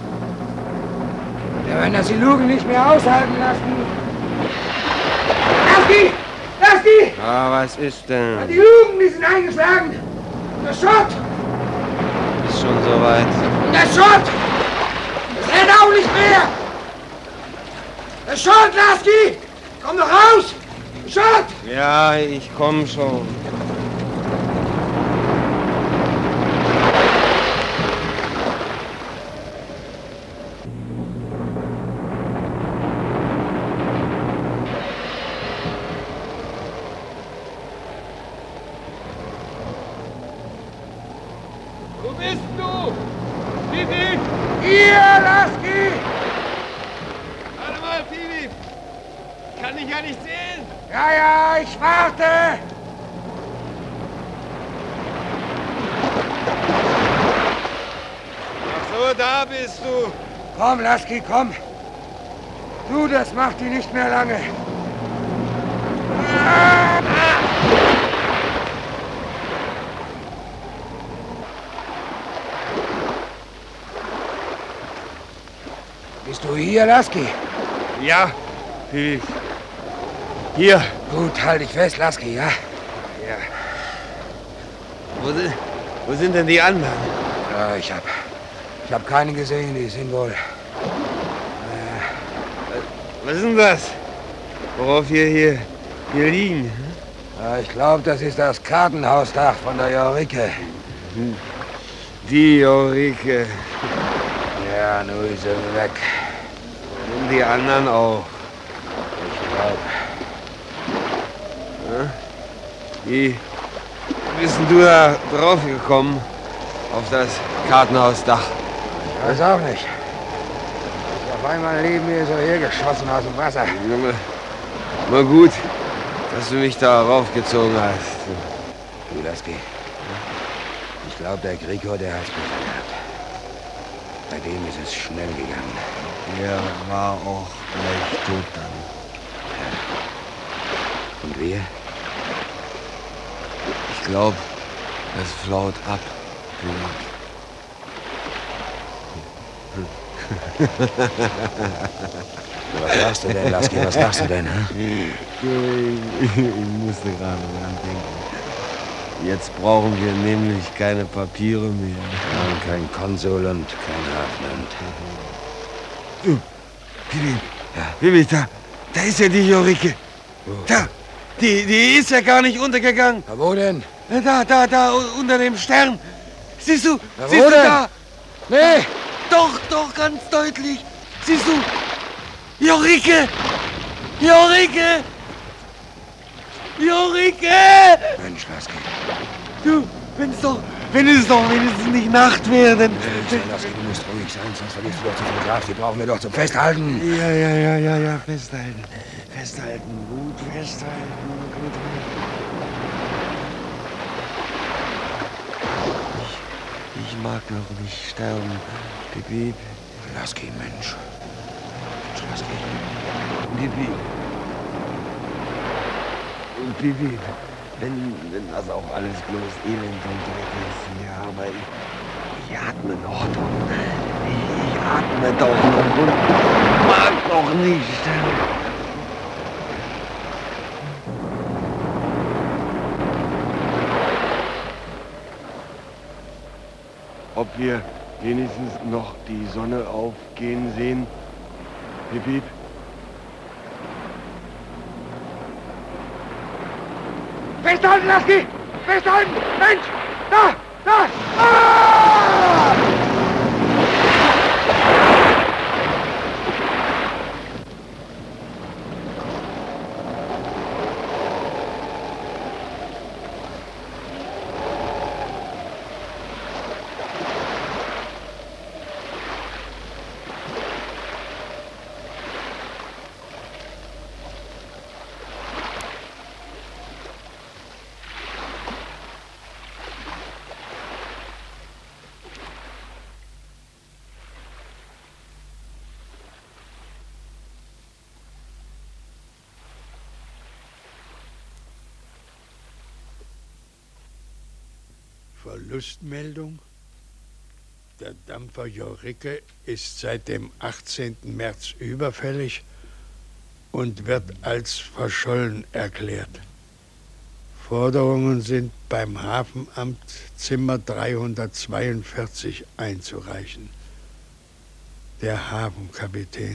Ja, wenn das die Lugen nicht mehr aushalten lassen. Lasky! Lasky! Ah, was ist denn? Die Lugen, die sind eingeschlagen. Der Schott! Ist schon soweit. Der Schott! Das hält auch nicht mehr! Der Schott, Lasky! Komm doch raus! Schott! Ja, ich komm schon. Wo bist du? Philipp! Hier, Lasky! Warte mal, Philipp! Kann ich ja nicht sehen! Ja, ja, ich warte! Ach so, da bist du! Komm, Lasky, komm! Du, das macht die nicht mehr lange! Ah! Bist du hier, Lasky? Ja, Philipp. Hier. Gut, halt dich fest, Lasky, ja? Ja. Wo sind, wo sind denn die anderen? Ja, ich hab... Ich hab keine gesehen, die sind wohl... Äh, Was ist denn das? Worauf wir hier, hier liegen? ja, ich glaube, das ist das Kartenhausdach von der Jorike. Die Jorike. Ja, nun ist sie weg. Und die anderen auch. Ich glaube. Ja? Wie bist denn du da drauf gekommen? Auf das Kartenhausdach? Ich weiß auch nicht. Auf einmal neben mir so hergeschossen aus dem Wasser. Mal gut, dass du mich da raufgezogen hast. Du, Lasky. Ich glaube, der Gregor, der hat's besser gehabt. Bei dem ist es schnell gegangen. Er war auch gleich tot dann. Und wir? Ich glaube, es flaut ab. Was lachst du denn, Lasky? Was lachst du denn, hä? Ich, ich musste gerade dran denken. Jetzt brauchen wir nämlich keine Papiere mehr. Und kein Konsul und kein Hafenamt. Du, Bibi, ja. Bibi, da, da ist ja die Jorike. Wo? Da, die, die ist ja gar nicht untergegangen. Na, wo denn? Da, da, da, unter dem Stern. Siehst du, Na, siehst wo du denn? da? Nee. Doch, doch, ganz deutlich. Siehst du, Jorike, Jorike, Jorike. Mensch, Lasky. Du, wenn es doch, wenn es doch wenigstens nicht Nacht wäre, dann... Ruhig sein, Lasky, du musst ruhig sein, sonst verlierst du doch zu viel Kraft. Die brauchen wir doch zum Festhalten. Ja, ja, ja, ja, ja, festhalten. Festhalten, gut festhalten, gut festhalten. Ich, ich mag noch nicht sterben, Bibi. Lasky, Mensch. Mensch, Lasky. Bibi. Bibi, wenn, wenn das auch alles bloß Elend und Dreck ist, ja, aber ich, ich atme noch doch. Ich, ich atme doch noch und mag noch nicht sterben. Ob wir wenigstens noch die Sonne aufgehen sehen, Bibi? Festhalten, Lasky! Festhalten! Mensch! Da! Da! Ah! Verlustmeldung. Der Dampfer Jorike ist seit dem achtzehnten März überfällig und wird als verschollen erklärt. Forderungen sind beim Hafenamt Zimmer dreihundertzweiundvierzig einzureichen. Der Hafenkapitän.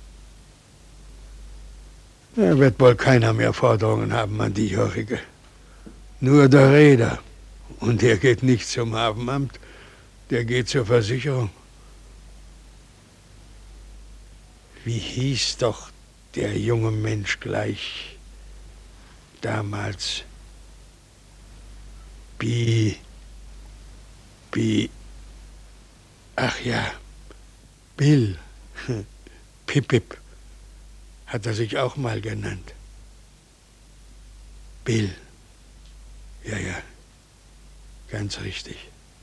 Da wird wohl keiner mehr Forderungen haben an die Jorike. Nur der Reeder. Und der geht nicht zum Hafenamt, der geht zur Versicherung. Wie hieß doch der junge Mensch gleich damals? Bi... Bi... Ach ja, Bill. Pip-Pip hat er sich auch mal genannt. Bill. Ja, ja. Ganz richtig.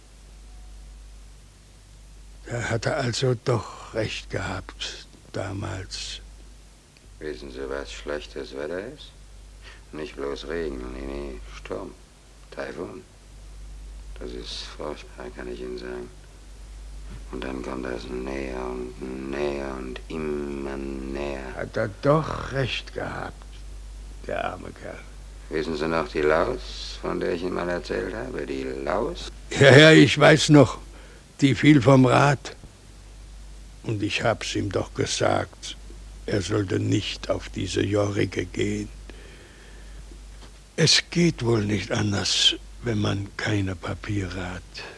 Da hat er also doch recht gehabt, damals. Wissen Sie, was schlechtes Wetter ist? Nicht bloß Regen, nee, nee, Sturm, Taifun. Das ist furchtbar, kann ich Ihnen sagen. Und dann kommt das näher und näher und immer näher. Hat er doch recht gehabt, der arme Kerl. Wissen Sie noch die Laus, von der ich Ihnen mal erzählt habe? Die Laus? Ja, ja, ich weiß noch. Die fiel vom Rad. Und ich hab's ihm doch gesagt, er sollte nicht auf diese Jorike gehen. Es geht wohl nicht anders, wenn man keine Papiere hat.